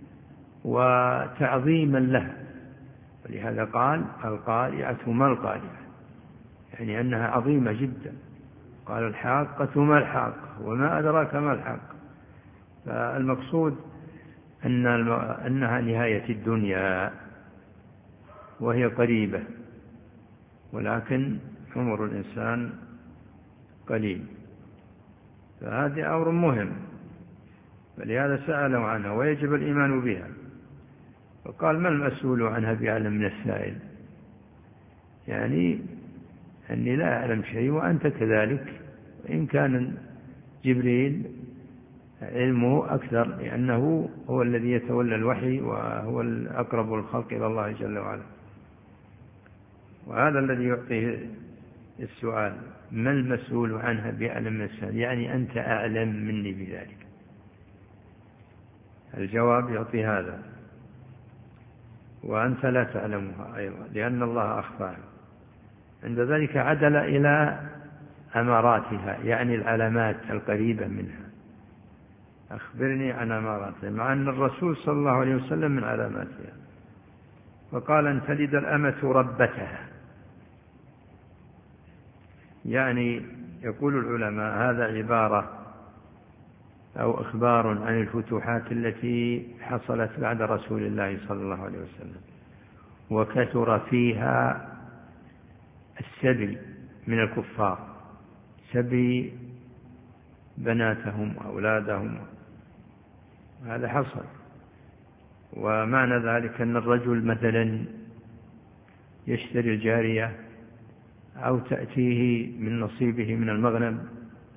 وتعظيما له. ولهذا قال: القارعة ما القارعة، يعني أنها عظيمة جدا. قال الحاقة ما الحاقة وما أدراك ما الحاقة. فالمقصود أنها نهاية الدنيا وهي قريبة، ولكن عمر الإنسان قليل، فهذا أمر مهم، فلهذا سألوا عنها ويجب الإيمان بها. فقال ما المسؤول عنها بأعلم من السائل، يعني أني لا أعلم شيء وأنت كذلك، وإن كان جبريل علمه أكثر لأنه هو الذي يتولى الوحي وهو الأقرب الخلق إلى الله جل وعلا، وهذا الذي يعطيه السؤال ما المسؤول عنها بأعلم من السائل، يعني أنت أعلم مني بذلك. الجواب يعطي هذا، وأنت لا تعلمها أيضا لأن الله أخفاها. عند ذلك عدل إلى أماراتها، يعني العلامات القريبة منها. أخبرني عن أماراتها، مع أن الرسول صلى الله عليه وسلم من علاماتها. فقال أن تلد الأمة ربتها، يعني يقول العلماء هذا عبارة أو إخبار عن الفتوحات التي حصلت بعد رسول الله صلى الله عليه وسلم، وكثر فيها السبي من الكفار، سبي بناتهم وأولادهم، هذا حصل. ومعنى ذلك أن الرجل مثلا يشتري الجارية أو تأتيه من نصيبه من المغنم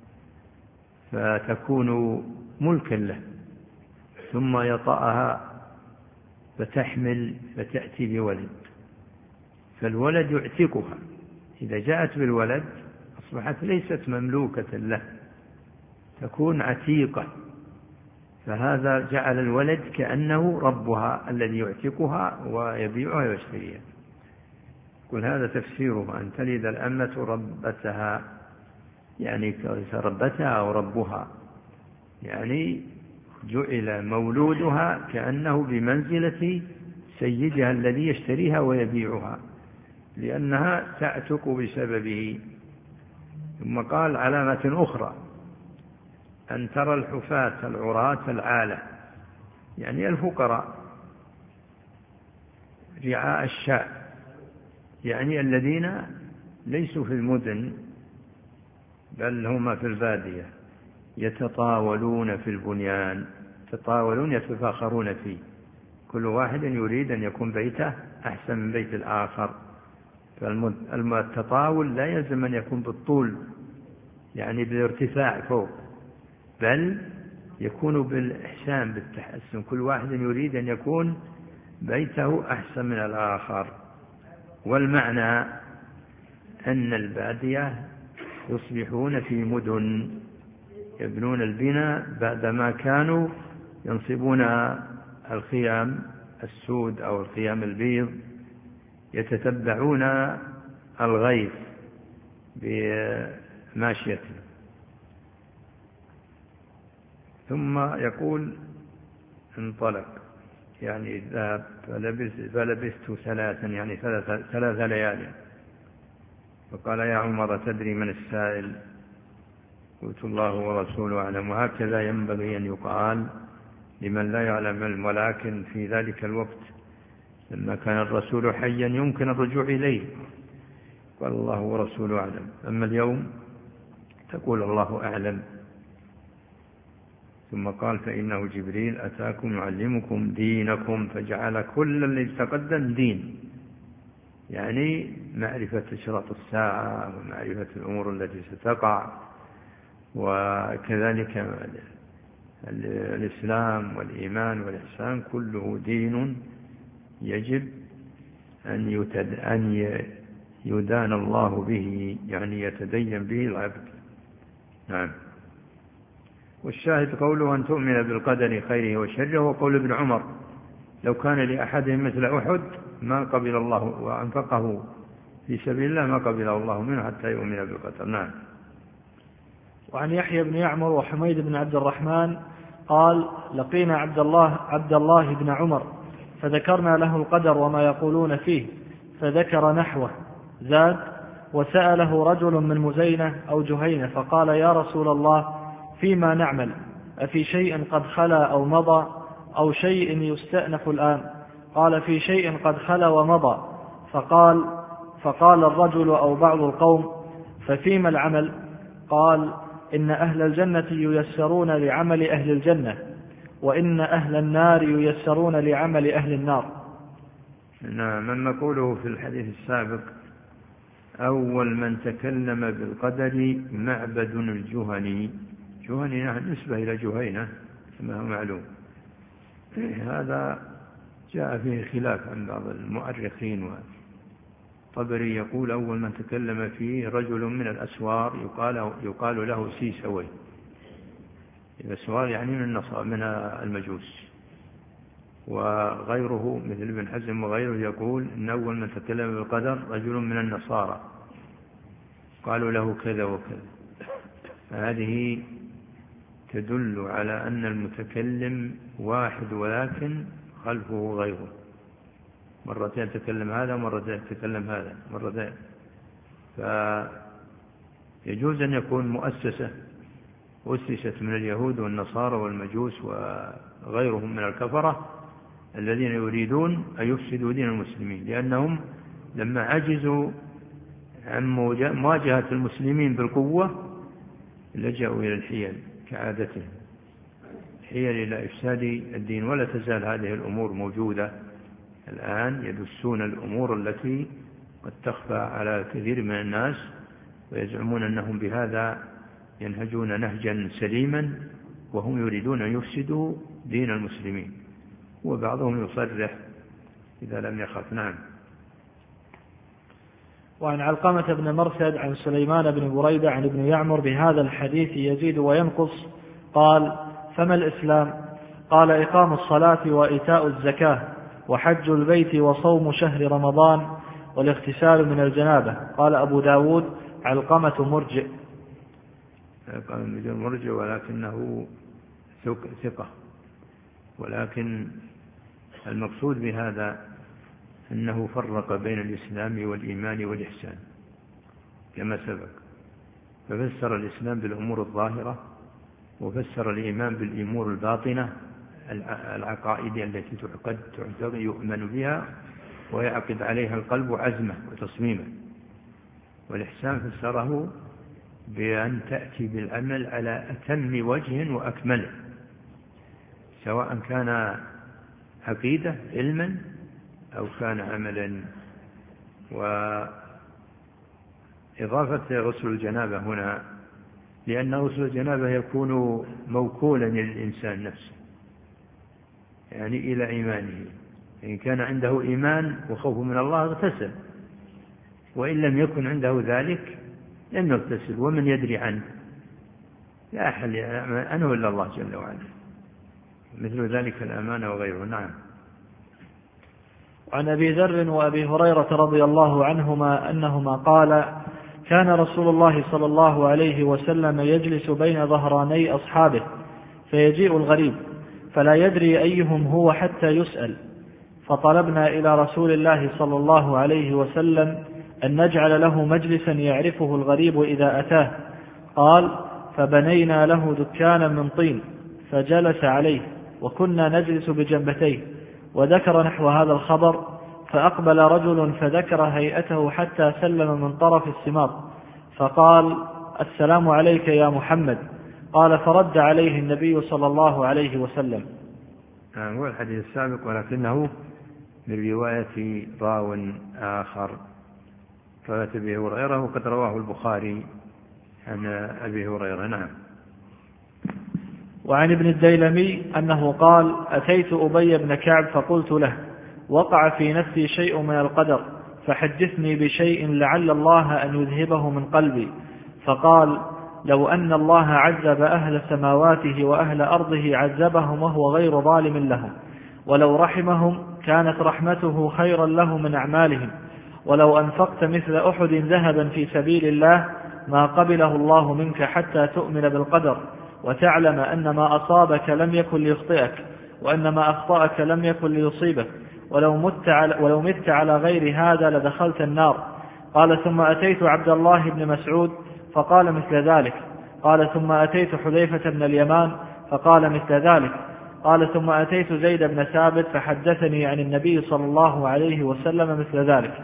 فتكون ملكا له، ثم يطأها فتحمل فتأتي بولد، فالولد يعتقها. إذا جاءت بالولد أصبحت ليست مملوكة له، تكون عتيقة، فهذا جعل الولد كأنه ربها الذي يعتقها ويبيعها ويشتريها. يقول هذا تفسيره أن تلد الأمة ربتها، يعني ربتها أو ربها، يعني جعل مولودها كأنه بمنزلة سيدها الذي يشتريها ويبيعها، لأنها تعتق بسببه. ثم قال علامة أخرى أن ترى الحفاة العراة العالة، يعني الفقراء رعاء الشاء، يعني الذين ليسوا في المدن بل هم في البادية، يتطاولون في البنيان، يتطاولون يتفاخرون فيه، كل واحد يريد أن يكون بيته أحسن من بيت الآخر. فالتطاول لا يلزم أن يكون بالطول يعني بالارتفاع فوق، بل يكون بالإحسان بالتحسن، كل واحد يريد أن يكون بيته أحسن من الآخر. والمعنى أن البادية يصبحون في مدن، يبنون البناء بعدما كانوا ينصبون الخيام السود أو الخيام البيض، يتتبعون الغيث بماشيته. ثم يقول انطلق، يعني ذهب فلبثت ثلاثا، يعني ثلاث ليالي. فقال يا عمر تدري من السائل؟ قلت الله ورسوله أعلم. وهكذا ينبغي أن يقال لمن لا يعلم علم، ولكن في ذلك الوقت لما كان الرسول حيا يمكن الرجوع إليه، قال الله ورسوله أعلم. أما اليوم تقول الله أعلم. ثم قال فإنه جبريل أتاكم يعلمكم دينكم، فجعل كل الذي تقدم دين، يعني معرفة أشراط الساعة ومعرفة الأمور التي ستقع، وكذلك الإسلام والإيمان والإحسان كله دين يجب أن يدان الله به، يعني يتدين به العبد. نعم. والشاهد قوله أن تؤمن بالقدر خيره وشره، وقول ابن عمر لو كان لأحدهم مثل أحد ما قبل الله وأنفقه في سبيل الله ما قبله الله منه حتى يؤمن بالقدر. نعم. وعن يحيى بن يعمر وحميد بن عبد الرحمن قال لقينا عبد الله بن عمر فذكرنا له القدر وما يقولون فيه، فذكر نحوه، زاد وسأله رجل من مزينة أو جهينة فقال: يا رسول الله، فيما نعمل؟ أفي شيء قد خلا أو مضى أو شيء يستأنف الآن؟ قال: في شيء قد خلا ومضى. فقال الرجل أو بعض القوم: ففيما العمل؟ قال: إن أهل الجنة ييسرون لعمل أهل الجنة، وإن أهل النار ييسرون لعمل أهل النار. نعم. من نقوله في الحديث السابق: أول من تكلم بالقدر معبد الجهني. جهني نسبة إلى جهينة كما هو معلوم. هذا جاء فيه خلاف عن بعض المؤرخين، والطبري يقول: أول من تكلم فيه رجل من الأسوار يقال له سيسوي. الأسوار يعني من المجوس. وغيره مثل ابن حزم وغيره يقول إن أول من تكلم بالقدر رجل من النصارى قالوا له كذا وكذا. فهذه تدل على أن المتكلم واحد ولكن خلفه غيره، مرتين تكلم هذا مرتين تكلم هذا مرتين. فيجوز أن يكون مؤسسة أسست من اليهود والنصارى والمجوس وغيرهم من الكفرة الذين يريدون أن يفسدوا دين المسلمين، لأنهم لما عجزوا عن مواجهة المسلمين بالقوة لجأوا إلى الحيل كعادتهم، حيل إلى إفساد الدين. ولا تزال هذه الأمور موجودة الآن، يدسون الأمور التي قد تخفى على كثير من الناس، ويزعمون أنهم بهذا ينهجون نهجا سليما، وهم يريدون أن يفسدوا دين المسلمين، وبعضهم يصرح إذا لم يخف. نعم. وعن علقمة بن مرثد عن سليمان بن بريدة عن ابن يعمر بهذا الحديث يزيد وينقص. قال: فما الإسلام؟ قال: إقام الصلاة وإيتاء الزكاة وحج البيت وصوم شهر رمضان والاغتسال من الجنابة. قال أبو داود: علقمة مرجئ. مرجئ ولكنه ثقة، ولكن المقصود بهذا أنه فرق بين الإسلام والإيمان والإحسان كما سبق، ففسر الإسلام بالأمور الظاهرة، وفسر الإيمان بالأمور الباطنة العقائد التي تعتقد يؤمن بها ويعقد عليها القلب عزمه وتصميمه. والإحسان فسره بأن تأتي بالعمل على أتم وجه وأكمله، سواء كان عقيدة علما أو كان عملا. وإضافة غسل الجنابة هنا لأن غسل الجنابة يكون موكولا للإنسان نفسه، يعني إلى إيمانه. إن كان عنده إيمان وخوف من الله اغتسل، وإن لم يكن عنده ذلك لم يغتسل، ومن يدري عنه؟ لا أحد عنه إلا الله جل وعلا، مثل ذلك الأمانة وغيره. نعم. وعن أبي ذر وأبي هريرة رضي الله عنهما أنهما قال: كان رسول الله صلى الله عليه وسلم يجلس بين ظهراني أصحابه فيجيء الغريب فلا يدري أيهم هو حتى يسأل، فطلبنا إلى رسول الله صلى الله عليه وسلم أن نجعل له مجلسا يعرفه الغريب إذا أتاه. قال: فبنينا له دكانا من طين فجلس عليه، وكنا نجلس بجنبتيه. وذكر نحو هذا الخبر، فأقبل رجل فذكر هيئته حتى سلم من طرف السماط، فقال: السلام عليك يا محمد. قال: فرد عليه النبي صلى الله عليه وسلم. هو الحديث السابق ولكنه من رواية راو آخر، رواية أبي هريرة، وقد رواه البخاري عن أبي هريرة. نعم. وعن ابن الديلمي أنه قال: أتيت أبي بن كعب فقلت له: وقع في نفسي شيء من القدر، فحدثني بشيء لعل الله أن يذهبه من قلبي. فقال: لو أن الله عذب أهل سماواته وأهل أرضه عذبهم وهو غير ظالم لهم، ولو رحمهم كانت رحمته خيرا له من أعمالهم، ولو أنفقت مثل أحد ذهبا في سبيل الله ما قبله الله منك حتى تؤمن بالقدر، وتعلم أن ما أصابك لم يكن ليخطئك، وأن ما أخطأك لم يكن ليصيبك، ولو مت على غير هذا لدخلت النار. قال ثم أتيت عبد الله بن مسعود فقال مثل ذلك. قال ثم أتيت حذيفة بن اليمان فقال مثل ذلك. قال ثم أتيت زيد بن ثابت فحدثني عن النبي صلى الله عليه وسلم مثل ذلك.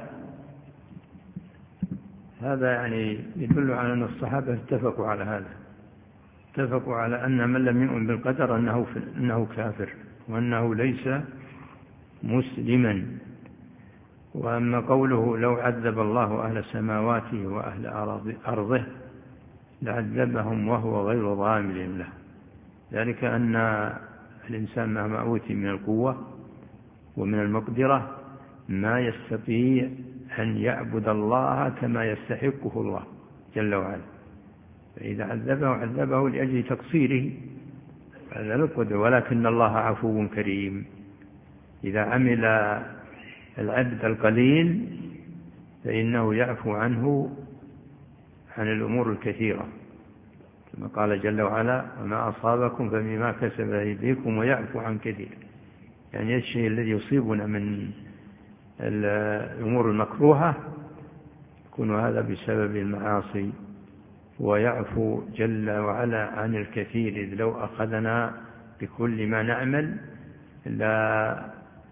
هذا يعني يدل على أن الصحابة اتفقوا على هذا، اتفقوا على أن من لم يؤمن بالقدر أنه كافر وأنه ليس مسلما. وأما قوله لو عذب الله أهل سماواته وأهل أرضه لعذبهم وهو غير ضامن له، ذلك أن الإنسان مهما أوتي من القوة ومن المقدرة ما يستطيع أن يعبد الله كما يستحقه الله جل وعلا، فإذا عذبه لأجل تقصيره هذا القدر. ولكن الله عفو كريم، إذا عمل العبد القليل فإنه يعفو عنه عن الأمور الكثيرة، كما قال جل وعلا وما أصابكم فبما كسبت أيديكم ويعفو عن كثير. يعني الشيء الذي يصيبنا من الأمور المكروهة يكون هذا بسبب المعاصي، ويعفو جل وعلا عن الكثير. إذ لو أخذنا بكل ما نعمل لا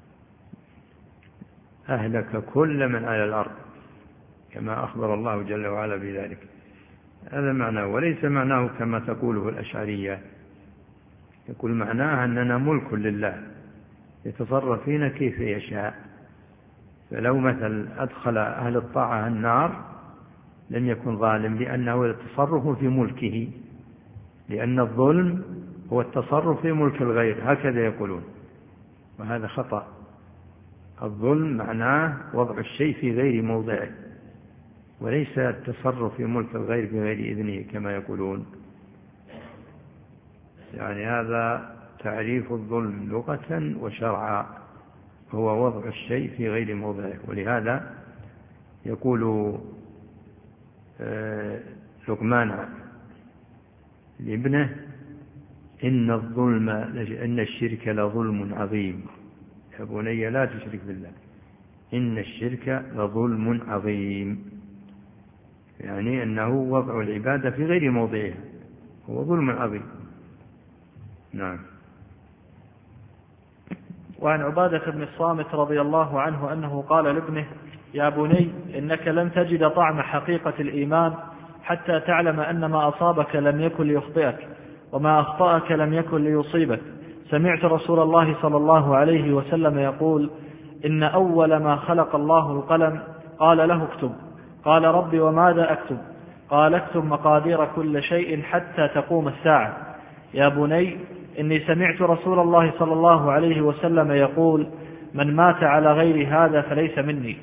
أهلك كل من على الأرض، كما أخبر الله جل وعلا بذلك. هذا معناه، وليس معناه كما تقوله الأشعرية، يقول معناه أننا ملك لله يتصرف فينا كيف يشاء. فلو مثل أدخل أهل الطاعة النار لم يكن ظالم، لأنه التصرف في ملكه، لأن الظلم هو التصرف في ملك الغير، هكذا يقولون، وهذا خطأ. الظلم معناه وضع الشيء في غير موضعه، وليس التصرف في ملك الغير بغير إذنه كما يقولون. يعني هذا تعريف الظلم لغة وشرعا، هو وضع الشيء في غير موضعه. ولهذا يقول لقمان لابنه إن الشرك لظلم عظيم، يا بني لا تشرك بالله إن الشرك لظلم عظيم، يعني أنه وضع العبادة في غير موضعها هو ظلم عظيم. نعم. وعن عبادة بن الصامت رضي الله عنه أنه قال لابنه يا بني إنك لن تجد طعم حقيقة الإيمان حتى تعلم أن ما أصابك لم يكن ليخطئك وما أخطأك لم يكن ليصيبك. سمعت رسول الله صلى الله عليه وسلم يقول إن أول ما خلق الله القلم قال له اكتب. قال رب وماذا أكتب؟ قال اكتب مقادير كل شيء حتى تقوم الساعة. يا بني إني سمعت رسول الله صلى الله عليه وسلم يقول من مات على غير هذا فليس مني.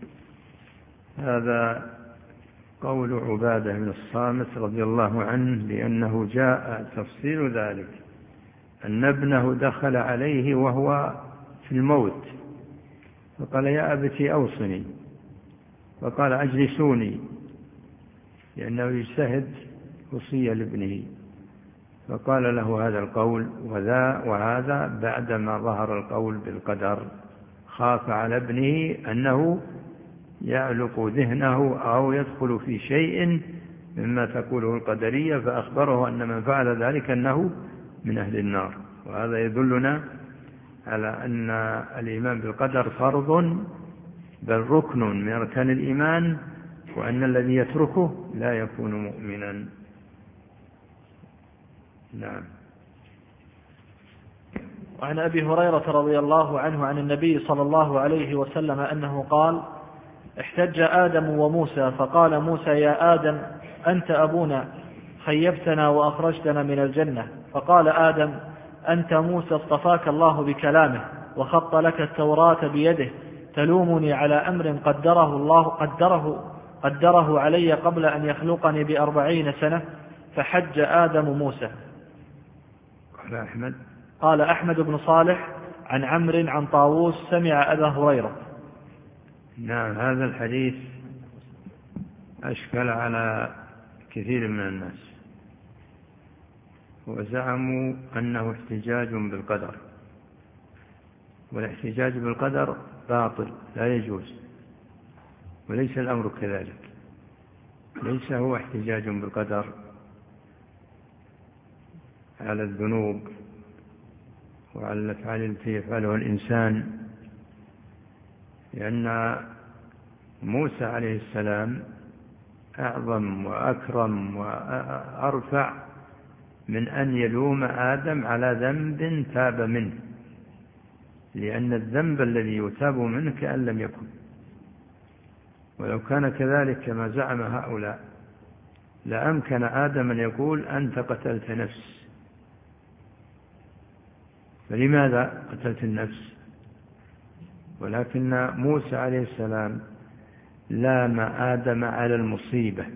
هذا قول عبادة بن الصامت رضي الله عنه، لأنه جاء تفصيل ذلك أن ابنه دخل عليه وهو في الموت فقال يا أبتي أوصني، فقال أجلسوني، لأنه يجتهد وصية لابنه، فقال له هذا القول وهذا بعدما ظهر القول بالقدر، خاف على ابنه أنه يعلق ذهنه أو يدخل في شيء مما تقوله القدرية، فأخبره أن من فعل ذلك أنه من أهل النار. وهذا يدلنا على أن الإيمان بالقدر فرض بل ركن من أركان الإيمان، وأن الذي يتركه لا يكون مؤمنا. نعم. وعن أبي هريرة رضي الله عنه عن النبي صلى الله عليه وسلم أنه قال احتج آدم وموسى فقال موسى يا آدم أنت أبونا خيبتنا وأخرجتنا من الجنة. فقال آدم أنت موسى اصطفاك الله بكلامه وخط لك التوراة بيده تلومني على أمر قدره علي قبل أن يخلقني ب40 سنة. فحج آدم موسى. قال أحمد بن صالح عن عمرو عن طاووس سمع أبا هريرة. نعم. هذا الحديث أشكل على كثير من الناس وزعموا أنه احتجاج بالقدر، والاحتجاج بالقدر باطل لا يجوز، وليس الأمر كذلك، ليس هو احتجاج بالقدر على الذنوب وعلى الأفعال التي يفعلها الإنسان، لأن موسى عليه السلام أعظم وأكرم وأرفع من أن يلوم آدم على ذنب تاب منه، لأن الذنب الذي يتاب منه كأن لم يكن. ولو كان كذلك كما زعم هؤلاء لأمكن آدم أن يقول أنت قتلت نفس. فلماذا قتلت النفس؟ ولكن موسى عليه السلام لام آدم على المصيبة،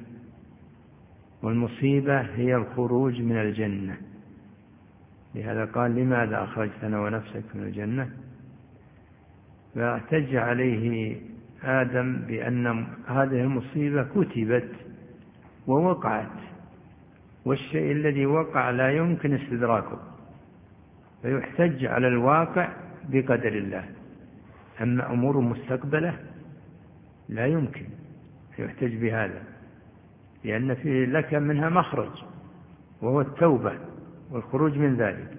والمصيبة هي الخروج من الجنة. لهذا قال لماذا أخرجتنا ونفسك من الجنة؟ فاحتج عليه آدم بأن هذه المصيبة كتبت ووقعت، والشيء الذي وقع لا يمكن استدراكه، فيحتج على الواقع بقدر الله. أما أمور مستقبلة لا يمكن يحتج بهذا، لأن في لك منها مخرج وهو التوبة والخروج من ذلك.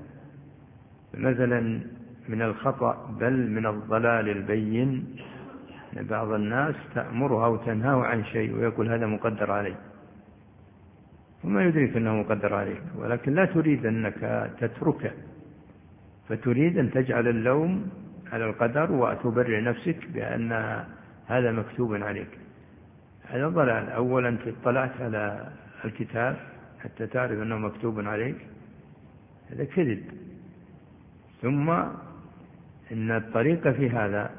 مثلا من الخطأ بل من الضلال البين أن بعض الناس تأمره أو تنهاه عن شيء ويقول هذا مقدر عليه، وما يدرك أنه مقدر عليك، ولكن لا تريد أنك تتركه، فتريد أن تجعل اللوم على القدر وتبرر نفسك بأن هذا مكتوب عليك. هذا ضلال. أولا أنت اطلعت على الكتاب حتى تعرف أنه مكتوب عليك، هذا كذب. ثم إن الطريقة في هذا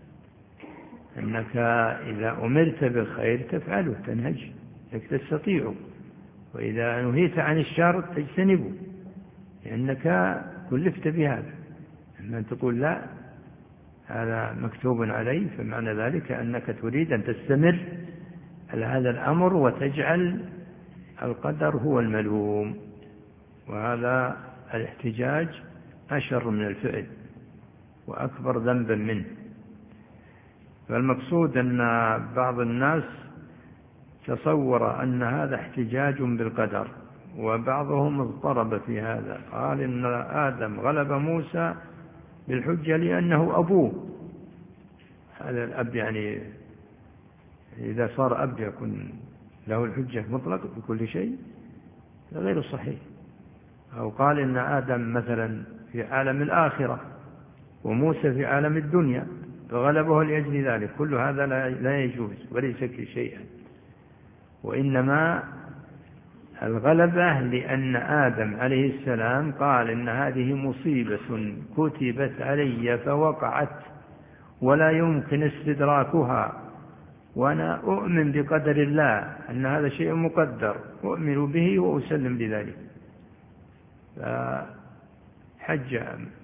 أنك إذا أمرت بالخير تفعله تنهج لك تستطيع، وإذا نهيت عن الشر تجتنبه، لأنك كلفت بهذا. أما أن تقول لا هذا مكتوب علي، فمعنى ذلك أنك تريد أن تستمر على هذا الأمر وتجعل القدر هو الملوم، وهذا الاحتجاج أشر من الفعل وأكبر ذنبا منه. فالمقصود أن بعض الناس تصور أن هذا احتجاج بالقدر، وبعضهم اضطرب في هذا، قال إن آدم غلب موسى بالحجة لأنه أبوه. هذا الأب يعني إذا صار أب يكون له الحجة مطلق بكل شيء، غير صحيح. أو قال إن آدم مثلا في عالم الآخرة وموسى في عالم الدنيا فغلبه لأجل ذلك، كل هذا لا يجوز وليس شيئا. وإنما الغلبة لأن آدم عليه السلام قال إن هذه مصيبة كتبت علي فوقعت ولا يمكن استدراكها، وأنا أؤمن بقدر الله أن هذا شيء مقدر، أؤمن به وأسلم لذلك. فحج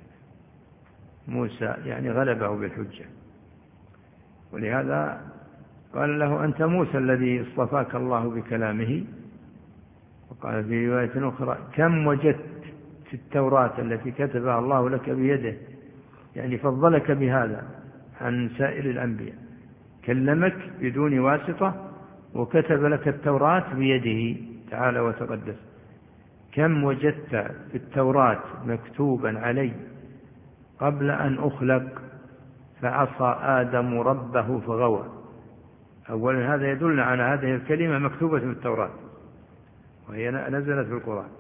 موسى يعني غلبه بالحجة، ولهذا قال له أنت موسى الذي اصطفاك الله بكلامه. وقال في رواية أخرى كم وجدت في التوراة التي كتبها الله لك بيده، يعني فضلك بهذا عن سائر الأنبياء، كلمك بدون واسطة وكتب لك التوراة بيده تعالى وتقدس. كم وجدت في التوراة مكتوبا علي قبل أن أخلق فعصى آدم ربه فغوى. أولا هذا يدل على هذه الكلمة مكتوبة في التوراة وهي نزلت في القرآن.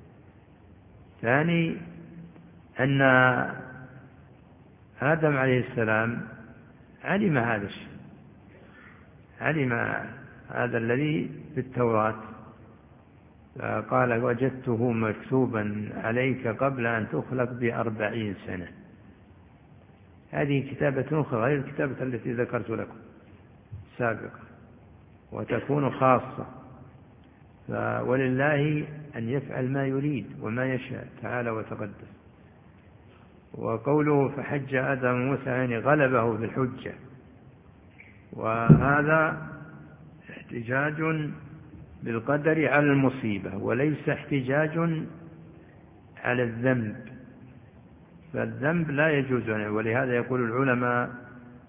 ثاني أن آدم عليه السلام علم هذا الشيء، علم هذا الذي في التوراة، قال وجدته مكتوبا عليك قبل أن تخلق ب40 سنة. هذه كتابة أخرى غير الكتابة التي ذكرت لكم سابقا، وتكون خاصة. ولله أن يفعل ما يريد وما يشاء تعالى وتقدس. وقوله فحج آدم موسى يعني غلبه بالحجة، وهذا احتجاج بالقدر على المصيبة وليس احتجاج على الذنب، فالذنب لا يجوز. ولهذا يقول العلماء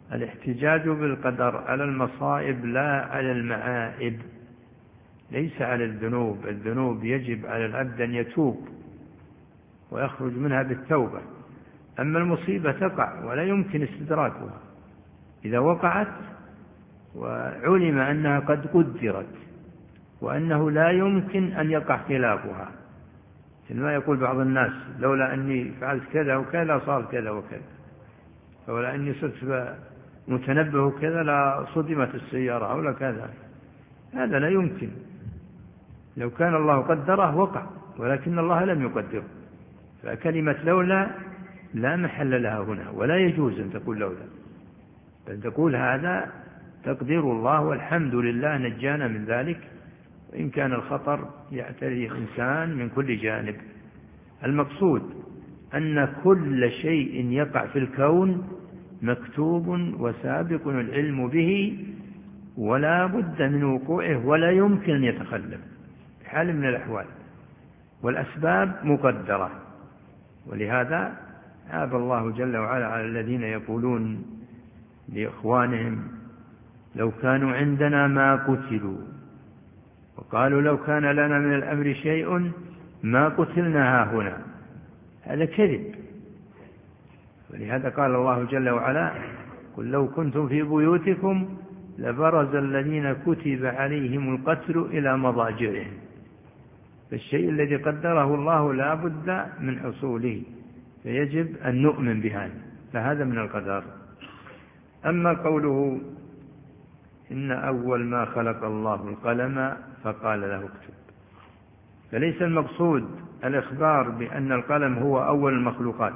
الاحتجاج بالقدر على المصائب لا على المعائب، ليس على الذنوب. الذنوب يجب على العبد أن يتوب ويخرج منها بالتوبة، أما المصيبة تقع ولا يمكن استدراكها. إذا وقعت وعلم أنها قد قدرت وأنه لا يمكن أن يقع خلافها، ما يقول بعض الناس لولا أني فعلت كذا وكذا صار كذا وكذا، لولا أني صرت متنبه وكذا لا صدمت السيارة أو لا كذا. هذا لا يمكن. لو كان الله قدره وقع، ولكن الله لم يقدره. فكلمة لولا لا محل لها هنا، ولا يجوز أن تقول لولا، بل تقول هذا تقدير الله والحمد لله نجانا من ذلك، وإن كان الخطر يعتري الإنسان من كل جانب. المقصود أن كل شيء يقع في الكون مكتوب وسابق العلم به، ولا بد من وقوعه ولا يمكن أن يتخلف بحال من الأحوال، والأسباب مقدرة. ولهذا عاب الله جل وعلا على الذين يقولون لإخوانهم لو كانوا عندنا ما قتلوا، وقالوا لو كان لنا من الأمر شيء ما قتلنا هنا. هذا كذب. ولهذا قال الله جل وعلا قل لو كنتم في بيوتكم لبرز الذين كتب عليهم القتل إلى مضاجعهم. فالشيء الذي قدره الله لا بد من حصوله، فيجب أن نؤمن بهذا، فهذا من القدر. أما قوله إن أول ما خلق الله القلم فقال له اكتب، فليس المقصود الإخبار بأن القلم هو أول المخلوقات،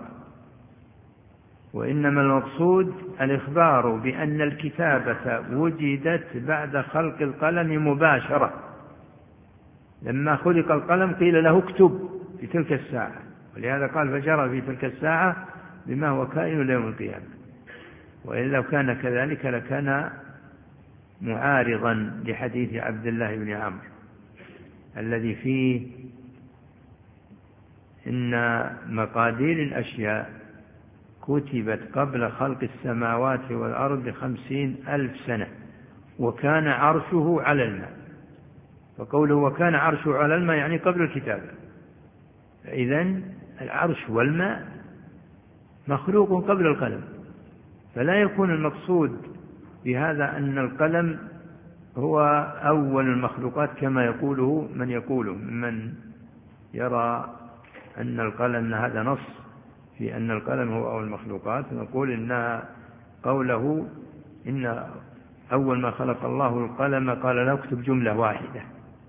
وإنما المقصود الإخبار بأن الكتابة وجدت بعد خلق القلم مباشرة. لما خلق القلم قيل له اكتب في تلك الساعة، ولهذا قال فجرى في تلك الساعة بما هو كائن ليوم القيامة. وإن لو كان كذلك لكان معارضا لحديث عبد الله بن عمرو الذي فيه إن مقادير الأشياء كتبت قبل خلق السماوات والأرض 50,000 سنة، وكان عرشه على الماء. فقوله وكان عرشه على الماء يعني قبل الكتابة. إذن العرش والماء مخلوق قبل القلم، فلا يكون المقصود بهذا أن القلم هو أول المخلوقات كما يقوله من يقوله، من يرى أن القلم هذا نص في أن القلم هو أول المخلوقات. نقول إن قوله إن أول ما خلق الله القلم قال له اكتب جملة واحدة،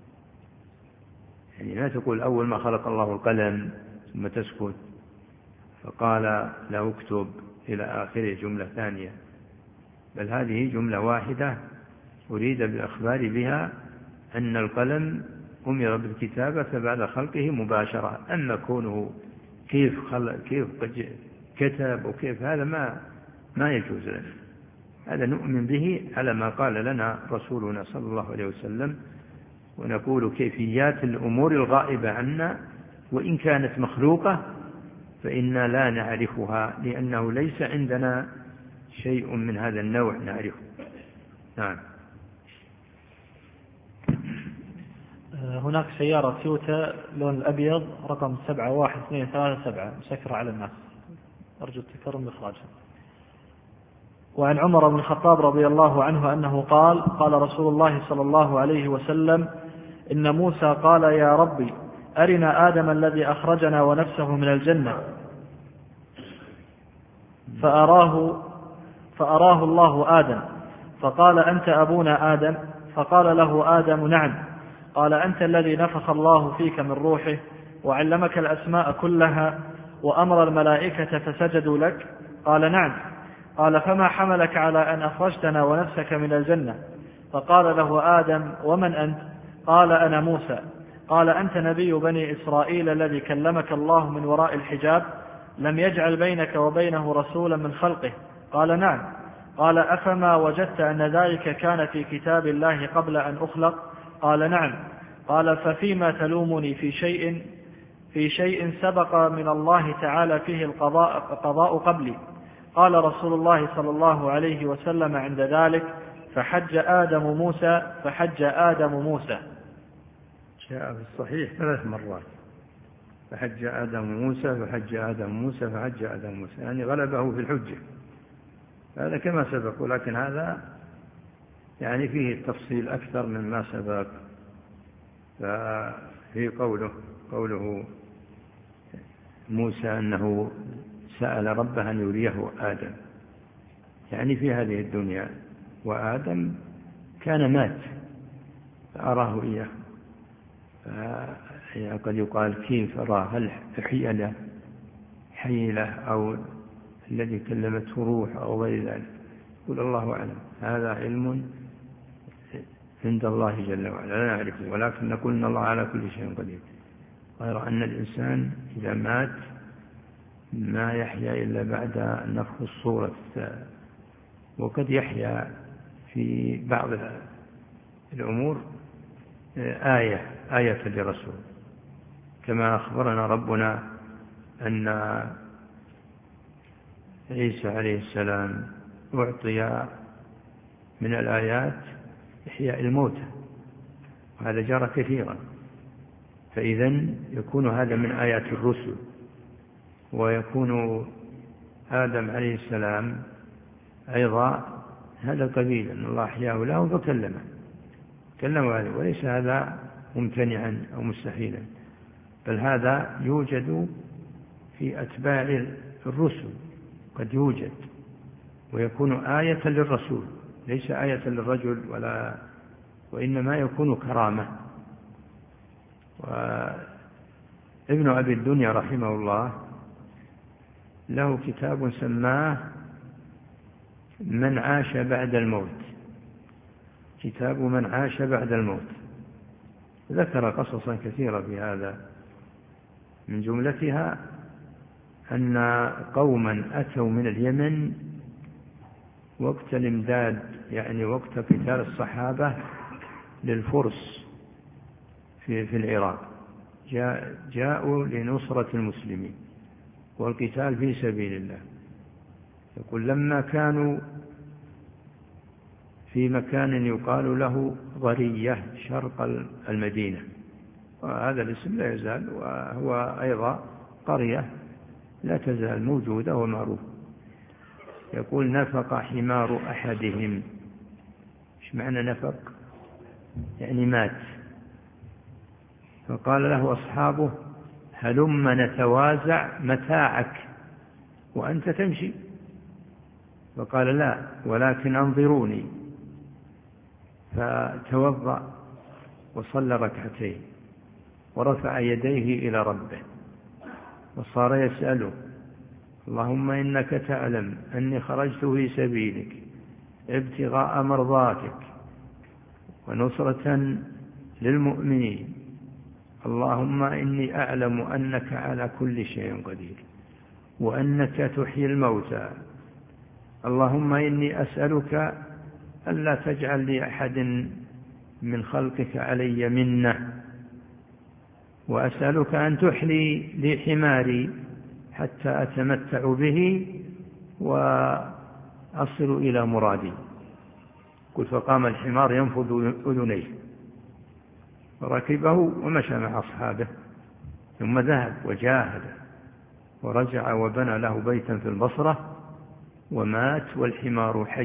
يعني لا تقول أول ما خلق الله القلم ثم تسكت فقال له اكتب إلى آخره جملة ثانية، بل هذه جملة واحدة أريد بالأخبار بها أن القلم أمر بالكتابة بعد خلقه مباشرة. أما كونه كيف كتب وكيف هذا ما يجوز لنا، هذا نؤمن به على ما قال لنا رسولنا صلى الله عليه وسلم، ونقول كيفيات الأمور الغائبة عنا وإن كانت مخلوقة فإنا لا نعرفها، لأنه ليس عندنا شيء من هذا النوع نعرفه. نعم. هناك سيارة تويوتا لون الأبيض رقم 71237 مسكرة على الناس، أرجو التكرم بإخراجها. وعن عمر بن الخطاب رضي الله عنه أنه قال رسول الله صلى الله عليه وسلم إن موسى قال يا ربي أرنا آدم الذي أخرجنا ونفسه من الجنة، فأراه الله آدم فقال أنت أبونا آدم؟ فقال له آدم نعم. قال أنت الذي نفخ الله فيك من روحه وعلمك الأسماء كلها وأمر الملائكة فسجدوا لك؟ قال نعم. قال فما حملك على أن أخرجتنا ونفسك من الجنة؟ فقال له آدم ومن أنت؟ قال أنا موسى. قال أنت نبي بني إسرائيل الذي كلمك الله من وراء الحجاب لم يجعل بينك وبينه رسولا من خلقه؟ قال نعم. قال أفما وجدت أن ذلك كان في كتاب الله قبل أن أخلق؟ قال نعم. قال ففيما تلومني في شيء سبق من الله تعالى فيه القضاء قبلي؟ قال رسول الله صلى الله عليه وسلم عند ذلك: فحج آدم موسى. جاء في الصحيح 3 مرات: فحج آدم موسى، فحج آدم موسى، فحج آدم موسى، يعني غلبه في الحجة. هذا كما سبق، ولكن هذا يعني فيه تفصيل أكثر مما سبق. ففي قوله موسى أنه سأل ربه أن يريه آدم، يعني في هذه الدنيا، وآدم كان مات فأراه إياه. قد يقال: كيف أراه؟ هل حي له أو الذي كلمته روح أو غير ذلك؟ قل الله أعلم، هذا علم عند الله جل وعلا لا نعرفه، ولكن نقول إن الله على كل شيء قدير، غير أن الإنسان إذا مات ما يحيا إلا بعد نفخ الصورة، وقد يحيا في بعض الأمور آية لرسول، كما أخبرنا ربنا أن عيسى عليه السلام أعطي من الآيات إحياء الموتى، وهذا جرى كثيرا. فإذن يكون هذا من آيات الرسل، ويكون آدم عليه السلام أيضا هذا القبيل، أن الله أحياه له فكلمه هذا، وليس هذا ممتنعا أو مستحيلا، بل هذا يوجد في أتباع الرسل، قد يوجد ويكون آية للرسول، ليس آية للرجل، وإنما يكون كرامة. وابن أبي الدنيا رحمه الله له كتاب سماه من عاش بعد الموت، كتاب من عاش بعد الموت، ذكر قصصا كثيرة في هذا، من جملتها أن قوما أتوا من اليمن وقت الإمداد، يعني وقت قتال الصحابة للفرس في العراق، جاءوا لنصرة المسلمين والقتال في سبيل الله. يقول: لما كانوا في مكان يقال له ضرية شرق المدينة، وهذا الاسم لا يزال، وهو أيضا قرية لا تزال موجودة ومعروفة. يقول: نفق حمار أحدهم. إيش معنى نفق؟ يعني مات. فقال له أصحابه: هلم نتوازع متاعك وأنت تمشي. فقال: لا، ولكن أنظروني. فتوضأ وصلى ركعتين ورفع يديه إلى ربه وصار يسأله: اللهم إنك تعلم أني خرجت في سبيلك ابتغاء مرضاتك ونصرة للمؤمنين، اللهم إني أعلم أنك على كل شيء قدير وأنك تحيي الموتى، اللهم إني أسألك ألا تجعل لي أحد من خلقك علي منة، وأسألك أن تحلي لي حماري حتى أتمتع به وأصل إلى مرادي. قل: فقام الحمار ينفض أذنيه فركبه ومشى مع أصحابه، ثم ذهب وجاهد ورجع وبنى له بيتا في البصرة ومات والحمار حي،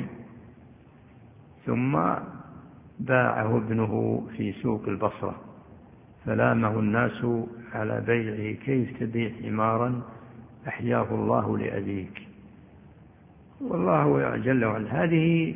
ثم باعه ابنه في سوق البصرة فلامه الناس على بيعه: كيف تبيع حمارا أحياه الله لأبيك؟ والله جل وعلا هذه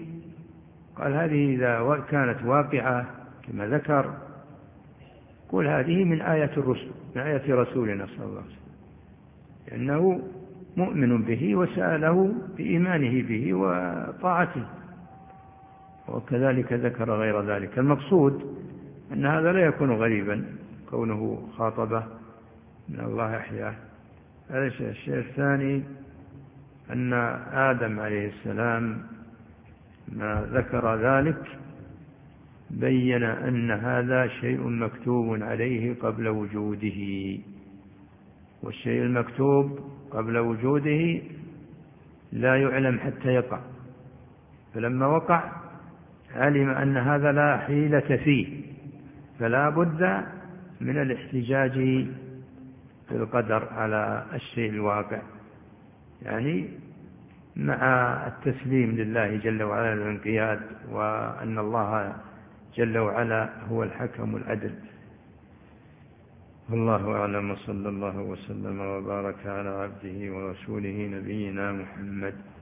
إذا كانت واقعة كما ذكر، قل هذه من آية الرسل، من آية رسولنا صلى الله عليه وسلم، لأنه مؤمن به وسأله بإيمانه به وطاعته. وكذلك ذكر غير ذلك. المقصود أن هذا لا يكون غريبا كونه خاطبه من الله أحياه. هذا الشيء الثاني أن آدم عليه السلام ما ذكر ذلك بين أن هذا شيء مكتوب عليه قبل وجوده، والشيء المكتوب قبل وجوده لا يعلم حتى يقع، فلما وقع علم أن هذا لا حيلة فيه، فلا بد من الاحتجاج بالقدر على الشيء الواقع، يعني مع التسليم لله جل وعلا والانقياد، وأن الله جل وعلا هو الحكم العدل. والله أعلم، صلى الله وسلم وبارك على عبده ورسوله نبينا محمد.